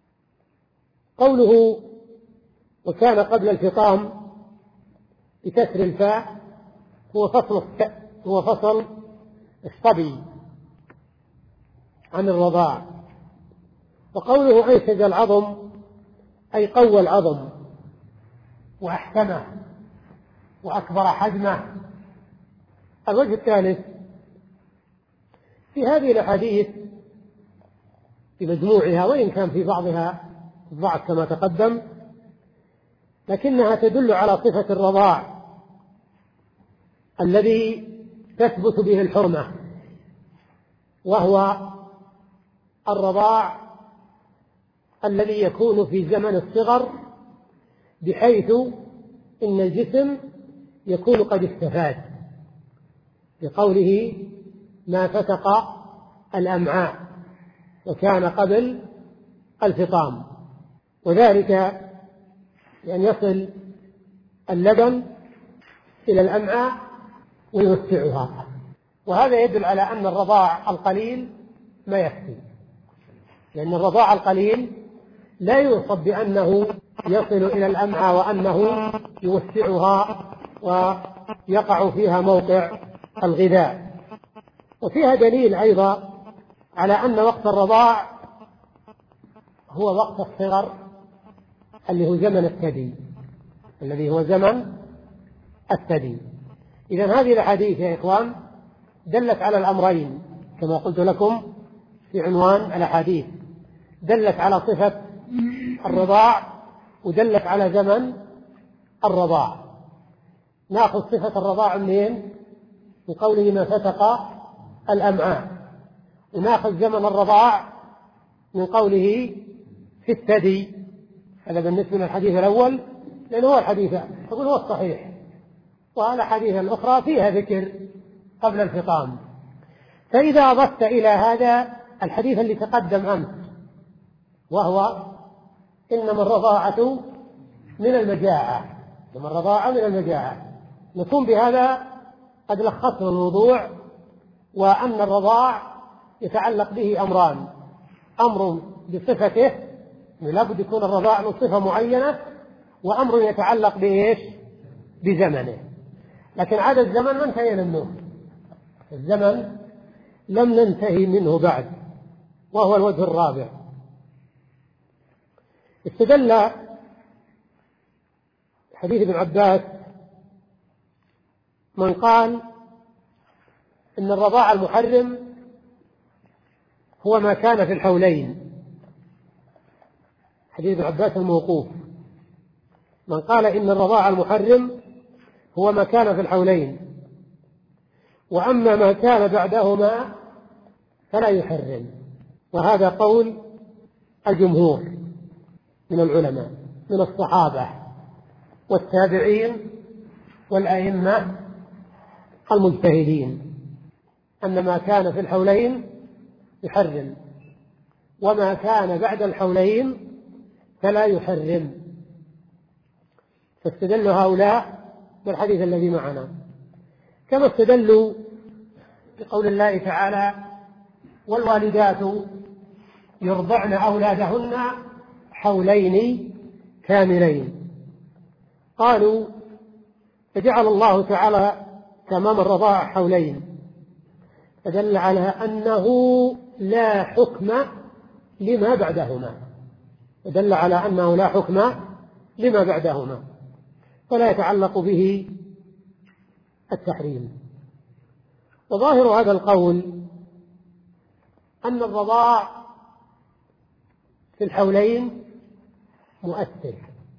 قوله وكان قبل الفطام بكسر الفاء هو فصل هو فصل الصبي عن الرضاع. وقوله أنسج العظم أي قوى العظم وأحكمه وأكبر حجمه. الوجه الثالث في هذه الأحاديث بمجموعها، وإن كان في بعضها ضعف كما تقدم، لكنها تدل على صفة الرضاع الذي تثبت به الحرمة، وهو الرضاع الذي يكون في زمن الصغر، بحيث إن الجسم يكون قد استفاد، بقوله ما فتق الأمعاء وكان قبل الفطام، وذلك لأن يصل اللبن إلى الأمعاء ويوسعها. وهذا يدل على أن الرضاع القليل ما يكفي، لأن الرضاع القليل لا يوصف بأنه يصل إلى الأمعاء وأنه يوسعها ويقع فيها موقع الغذاء. وفيها دليل أيضا على أن وقت الرضاع هو وقت الصغر، اللي هو زمن الثدي، الذي هو زمن الثدي. إذن هذه الأحاديث يا إخوان دلت على الأمرين كما قلت لكم في عنوان الأحاديث، دلت على صفة الرضاع ودلت على زمن الرضاع. نأخذ صفة الرضاع منين؟ من قوله ما فتق الأمعاء، ونأخذ زمن الرضاع من قوله في الثدي. هذا بالنسبة للحديث الأول، لأنه هو الحديث أقول هو الصحيح، والأحاديث الأخرى فيها ذكر قبل الفطام. فإذا أضفت إلى هذا الحديث اللي تقدم أمس، وهو إنما الرضاعة من المجاعة، إنما الرضاعة من المجاعة، نكون بهذا قد لخصنا الموضوع، وأن الرضاع يتعلق به أمران: أمر بصفته، لابد يكون الرضاع من صفة معينة، وأمر يتعلق بإيش؟ بزمنه. لكن عاد الزمن ما انتهينا منه، الزمن لم ننتهي منه بعد، وهو الوجه الرابع. استدل حديث ابن عباس من قال إن الرضاع المحرم هو ما كان في الحولين، حديث ابن عباس الموقوف: من قال إن الرضاع المحرم هو ما كان في الحولين، وأما ما كان بعدهما فلا يحرم. وهذا قول الجمهور من العلماء من الصحابة والتابعين والأئمة المجتهدين، أن ما كان في الحولين يحرم، وما كان بعد الحولين فلا يحرم. فاستدل هؤلاء بالحديث الذي معنا، كما استدلوا بقول الله تعالى: والوالدات يرضعن أولادهن حولين كاملين. قالوا: فجعل الله تعالى تمام الرضاعة حولين، فدل على أنه لا حكم لما بعدهما، فدل على أنه لا حكم لما بعدهما، فلا يتعلق به التحريم. وظاهر هذا القول أن الرضاع في الحولين مؤثر،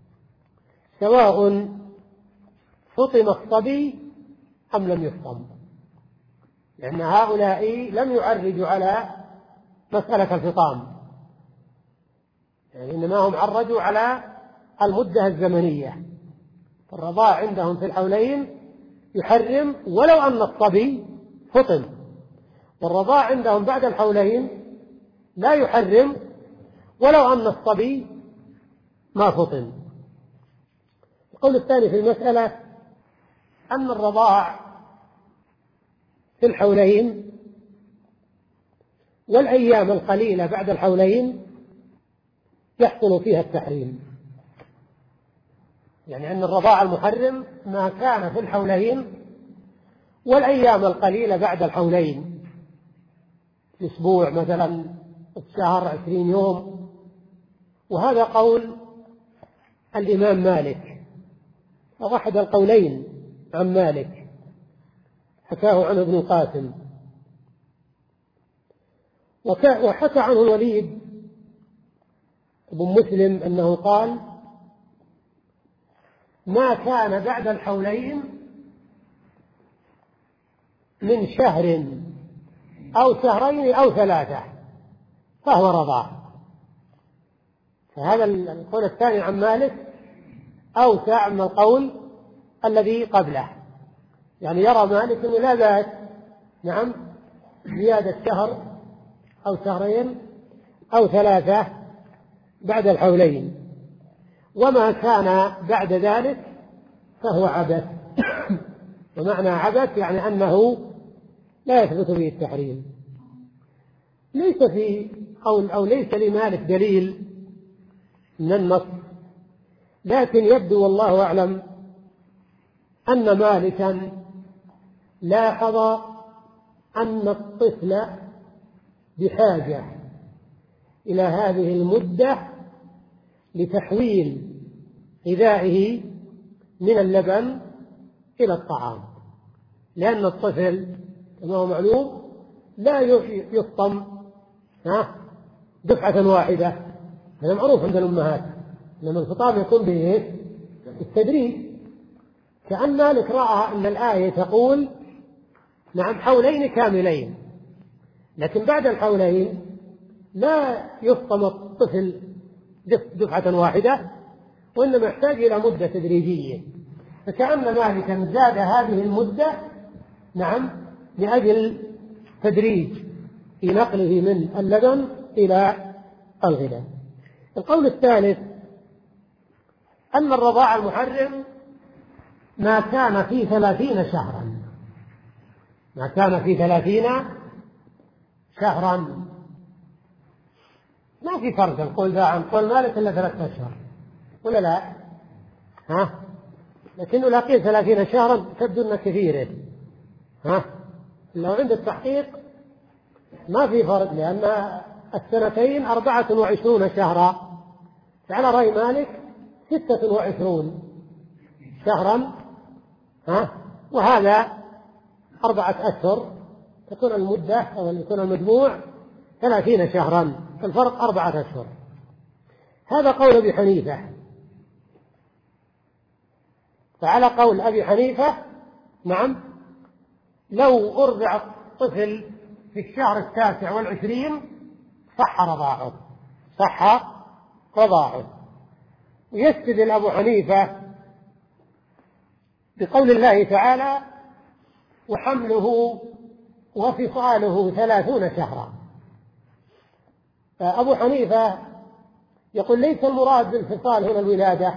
سواء فطم الصبي أم لم يفطم، لأن هؤلاء لم يعرجوا على مسألة الفطام، يعني إنما هم عرجوا على المدة الزمنية. الرضاع عندهم في الحولين يحرم ولو أن الصبي فطم، والرضاع عندهم بعد الحولين لا يحرم ولو أن الصبي ما فطم. القول الثاني في المسألة أن الرضاع في الحولين والأيام القليلة بعد الحولين يحصل فيها التحريم، يعني أن الرضاع المحرم ما كان في الحولين والأيام القليلة بعد الحولين، الأسبوع مثلا، الشهر، عشرين يوم. وهذا قول الإمام مالك، أو أحد القولين عن مالك، حكاه عنه ابن القاسم. وحكى عنه الوليد ابن مسلم أنه قال: ما كان بعد الحولين من شهر أو شهرين أو ثلاثة فهو رضاع. فهذا القول الثاني عن مالك أوسع من القول الذي قبله، يعني يرى مالك أنه لا بأس، نعم، زيادة شهر أو شهرين أو ثلاثة بعد الحولين، وما كان بعد ذلك فهو عبث. ومعنى عبث يعني أنه لا يثبت به التحريم. ليس في قول أو ليس لمالك دليل من النص، لكن يبدو والله أعلم أن مالكا لاحظ أن الطفل بحاجة إلى هذه المدة لتحويل غذائه من اللبن إلى الطعام، لأن الطفل كما هو معلوم لا يفطم دفعة واحدة، هذا معروف عند الأمهات، لما الفطام يكون به التدريج. كأن مالك رأى أن الآية تقول نعم حولين كاملين، لكن بعد الحولين لا يفطم الطفل دفعة واحدة، وإنما يحتاج إلى مدة تدريجية. فكأن مالكا زاد هذه المدة نعم لأجل تدريج في نقله من اللبن إلى الغذاء. القول الثالث أن الرضاع المحرم ما كان في ثلاثين شهرا، ما كان في ثلاثين شهرا. ما في فرق القول ذا عن قول مالك إلا ثلاثة أشهر ولا لا؟ ها؟ لكنه لاقيه ثلاثين شهرا تبدو أنه كثيرة. ها؟ لو عند التحقيق ما في فرق، لأن السنتين أربعة وعشرون شهرا، فعلى رأي مالك ستة وعشرون شهرا، ها؟ وهذا أربعة أشهر، تكون المدة أو يكون المجموع ثلاثين شهرا، الفرق أربعة أشهر. هذا قول أبي حنيفة. فعلى قول أبي حنيفة نعم لو أرضع الطفل في الشهر التاسع والعشرين صح رضاعه صح رضاعه. ويستدل أبو حنيفة بقول الله تعالى وحمله وفصاله ثلاثون شهرا. فأبو حنيفة يقول ليس المراد بالفصال هنا الولادة،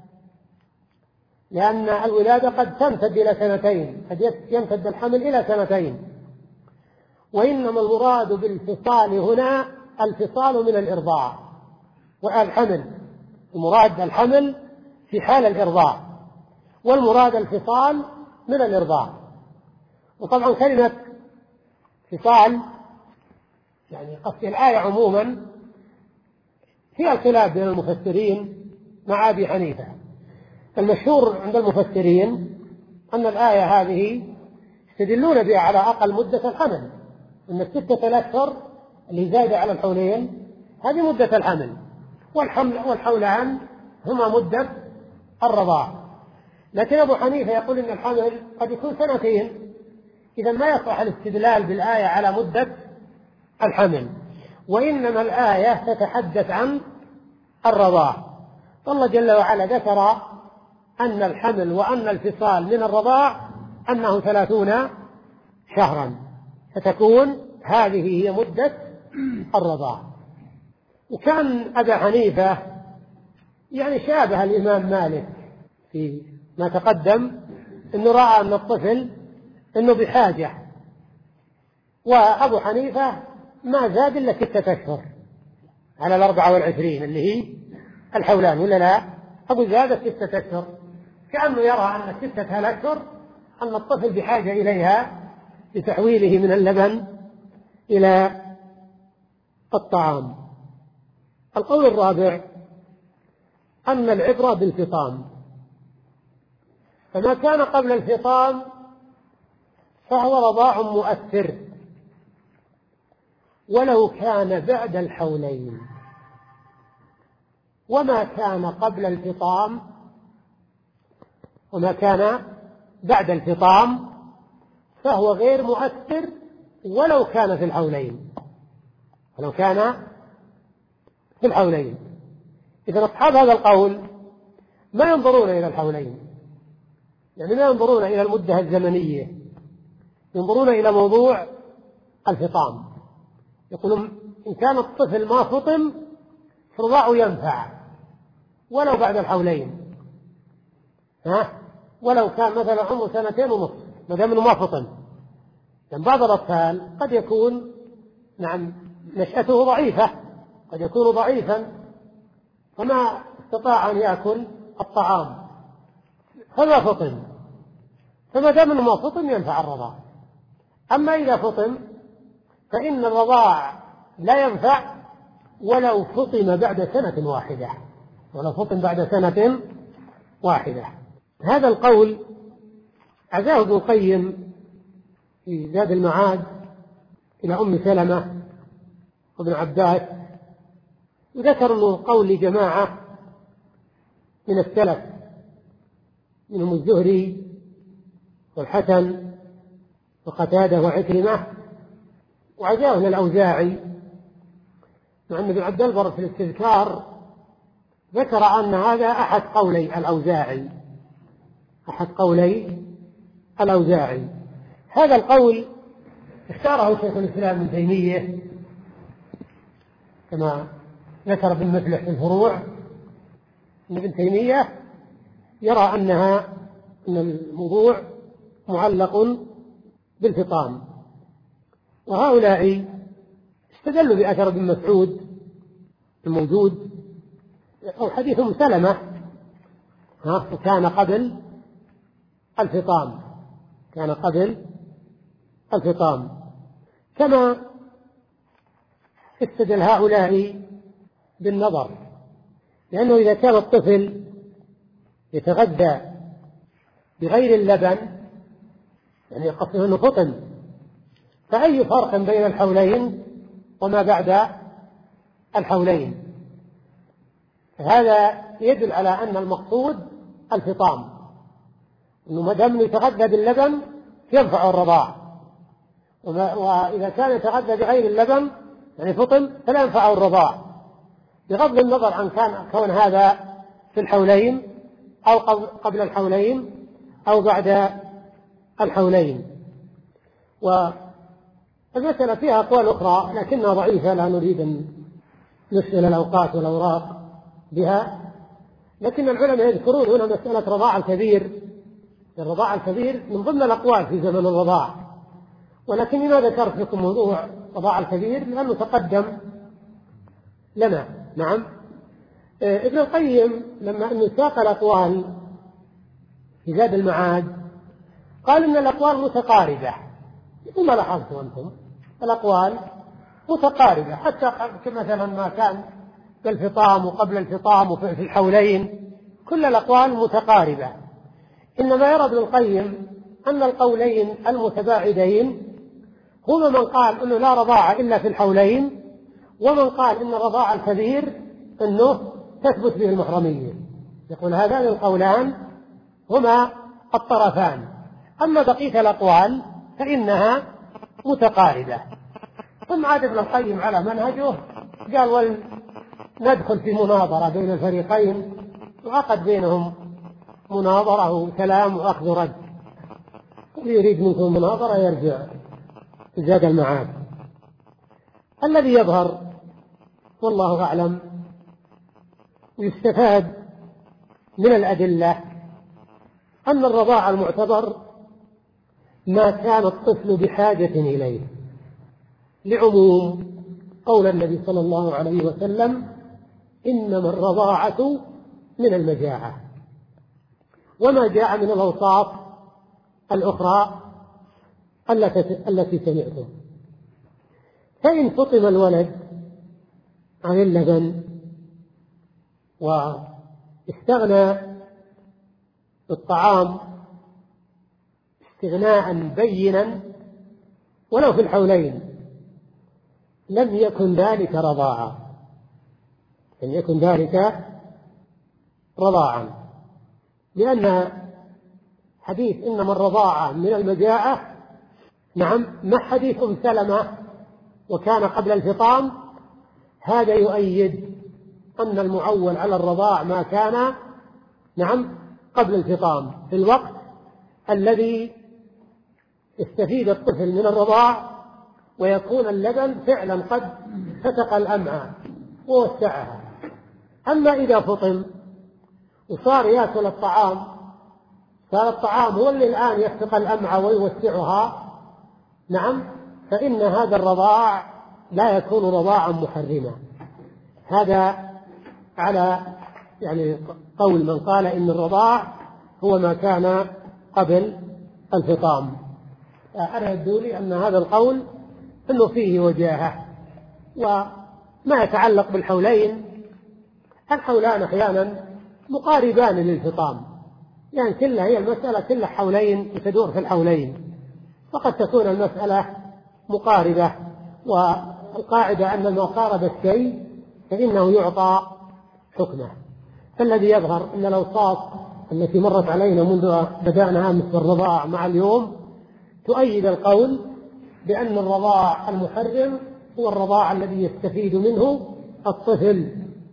لأن الولادة قد تمتد إلى سنتين، قد يمتد الحمل إلى سنتين، وإنما المراد بالفصال هنا الفصال من الإرضاع والحمل، المراد الحمل في حال الإرضاع، والمراد الفصال من الإرضاع. وطبعا كلمة فصال يعني قصد الآية عموما فيها الخلاف بين المفسرين مع أبي حنيفة. المشهور عند المفسرين أن الآية هذه يستدلون بها على أقل مدة الحمل، أن الستة الأشهر اللي زايدة على الحولين هذه مدة الحمل، والحمل والحولان هما مدة الرضاع. لكن أبو حنيفة يقول إن الحمل قد يكون سنتين، إذا ما يصح الاستدلال بالآية على مدة الحمل، وإنما الآية تتحدث عن الرضاع. فالله جل وعلا ذكر أن الحمل وأن الفصال من الرضاع أنه ثلاثون شهرا، فتكون هذه هي مدة الرضاع. وكان أبا حنيفة يعني شابه الإمام مالك في ما تقدم، أنه رأى أن الطفل أنه بحاجة، وأبو حنيفة ما زاد إلا ستة أشهر على الأربعة والعشرين اللي هي الحولان، ولا لا؟ أبو زاد ستة أشهر، كأنه يرى أن ستة الأشهر أن الطفل بحاجة إليها لتحويله من اللبن إلى الطعام. القول الرابع أن العبرة بالفطام، فما كان قبل الفطام فهو رضاع مؤثر ولو كان بعد الحولين، وما كان قبل الفطام وما كان بعد الفطام فهو غير مؤثر ولو كان في الحولين ولو كان في الحولين. إذا أصحاب هذا القول ما ينظرون إلى الحولين، يعني ما ينظرون إلى المدة الزمنية، ينظرون إلى موضوع الفطام. يقولون إن كان الطفل ما فطم فرضاعه ينفع ولو بعد الحولين، ها؟ ولو كان مثلا عمره سنتين ونصف ما دام انه ما فطم. يعني بعض الأطفال قد يكون نعم نشأته ضعيفة، قد يكون ضعيفا فما استطاع أن يأكل الطعام فما فطم، فما دام انه ما فطم ينفع الرضاع. أما إذا فطم فإن الرضاع لا ينفع ولو فطم بعد سنة واحدة ولو فطم بعد سنة واحدة. هذا القول عزاه ابن القيم في زاد المعاد إلى أم سلمة وابن عباس، وذكر أنه قول لجماعة من السلف منهم الزهري والحسن وقتادة وعكرمة، وعزاه للأوزاعي، مع أن ابن عبد البر في الاستذكار ذكر أن هذا أحد قولي الأوزاعي أحد قولي الأوزاعي. هذا القول اختاره شيخ الإسلام ابن تيمية كما ذكر ابن مفلح في الفروع، أن ابن تيمية يرى أنها أن الموضوع معلق بالفطام. وهؤلاء استدلوا بأثر ابن مسعود الموجود أو حديث أم سلمة كان قبل الفطام كان قبل الفطام كما استدل هؤلاء بالنظر، لأنه إذا كان الطفل يتغذى بغير اللبن يعني قصد أنه فطم، فأي فرق بين الحولين وما بعد الحولين؟ هذا يدل على أن المقصود الفطام، أنه ما دام يتغذى باللبن ينفع الرضاع، وإذا كان يتغذى بغير اللبن يعني فطم فلا ينفع الرضاع، بغض النظر عن كان كون هذا في الحولين أو قبل الحولين أو بعد الحولين. والمسألة فيها أقوال أخرى لكنها ضعيفة، لا نريد أن نسأل الأوقات والأوراق بها، لكن العلماء يذكرون هنا مسألة رضاع الكبير. الرضاع الكبير من ضمن الأقوال في زمن الرضاع، ولكن لماذا ذكرت لكم موضوع رضاع الكبير؟ لأنه تقدم لنا. نعم. ابن القيم لما أنه ساق الأقوال في زاد المعاد قال إن الأقوال متقاربة، ثم لاحظتم أنتم الأقوال متقاربة، حتى مثلا ما كان كالفطام وقبل الفطام وفي الحولين، كل الأقوال متقاربة. إنما يرى ابن القيم أن القولين المتباعدين هما من قال أنه لا رضاعة إلا في الحولين، ومن قال إن الرضاع الكبير أنه تثبت به المحرمية. يقول هذان القولان هما الطرفان، أما بقية الأقوال فإنها متقاربة. ثم عاد ابن القيم على منهجه قال ولندخل في مناظرة بين الفريقين، وعقد بينهم مناظرة وكلام وأخذ رد، اللي يريد منكم مناظرة يرجع زاد المعاد. الذي يظهر والله أعلم ويستفاد من الأدلة أن الرضاع المعتبر ما كان الطفل بحاجة إليه، لعموم قول النبي صلى الله عليه وسلم إنما الرضاعة من المجاعة، وما جاء من الأوصاف الأخرى التي سمعتم. فإن فطم الولد عن اللبن واستغنى بالطعام استغناء بينا ولو في الحولين لم يكن ذلك رضاعا، لم يكن ذلك رضاعا، لأن حديث إنما الرضاعة من المجاعة نعم مع حديث أم سلمة وكان قبل الفطام، هذا يؤيد أن المعول على الرضاع ما كان نعم قبل الفطام في الوقت الذي يستفيد الطفل من الرضاع ويكون اللبن فعلا قد فتق الأمعاء ووسعها. أما إذا فطم وصار يأكل الطعام، صار الطعام هو اللي الآن يفتق الأمعاء ويوسعها نعم، فإن هذا الرضاع لا يكون رضاعا محرما. هذا على يعني قول من قال إن الرضاع هو ما كان قبل الفطام. أنا يبدو لي أن هذا القول أنه فيه وجاهة. وما يتعلق بالحولين، الحولان أحيانا مقاربان للفطام، يعني كلها هي المسألة كلها حولين وتدور في الحولين، فقد تكون المسألة مقاربة، والقاعدة أن ما قارب الشيء فإنه يعطى حكمه. فالذي يظهر أن الأوصاف التي مرت علينا منذ بدأنا أمس بالرضاع مع اليوم تؤيد القول بأن الرضاع المحرم هو الرضاع الذي يستفيد منه الطفل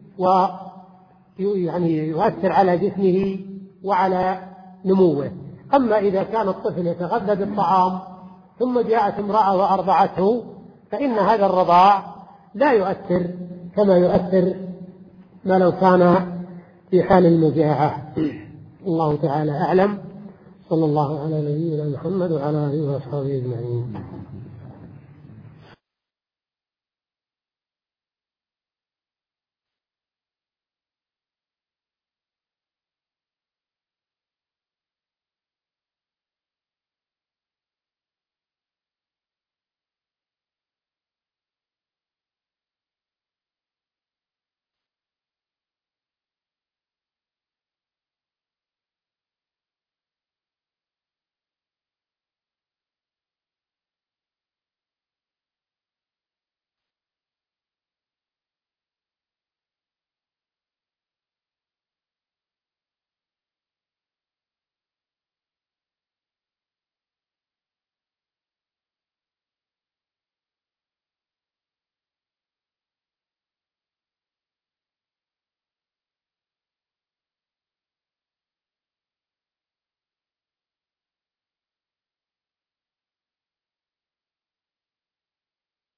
ويعني يؤثر على جسمه وعلى نموه. أما إذا كان الطفل يتغذى بالطعام ثم جاءت امرأة وأرضعته فإن هذا الرضاع لا يؤثر كما يؤثر ما لو كان في حال المجاعة. الله تعالى أعلم. صلى الله على نبينا محمد وعلى آله وأصحابه أجمعين.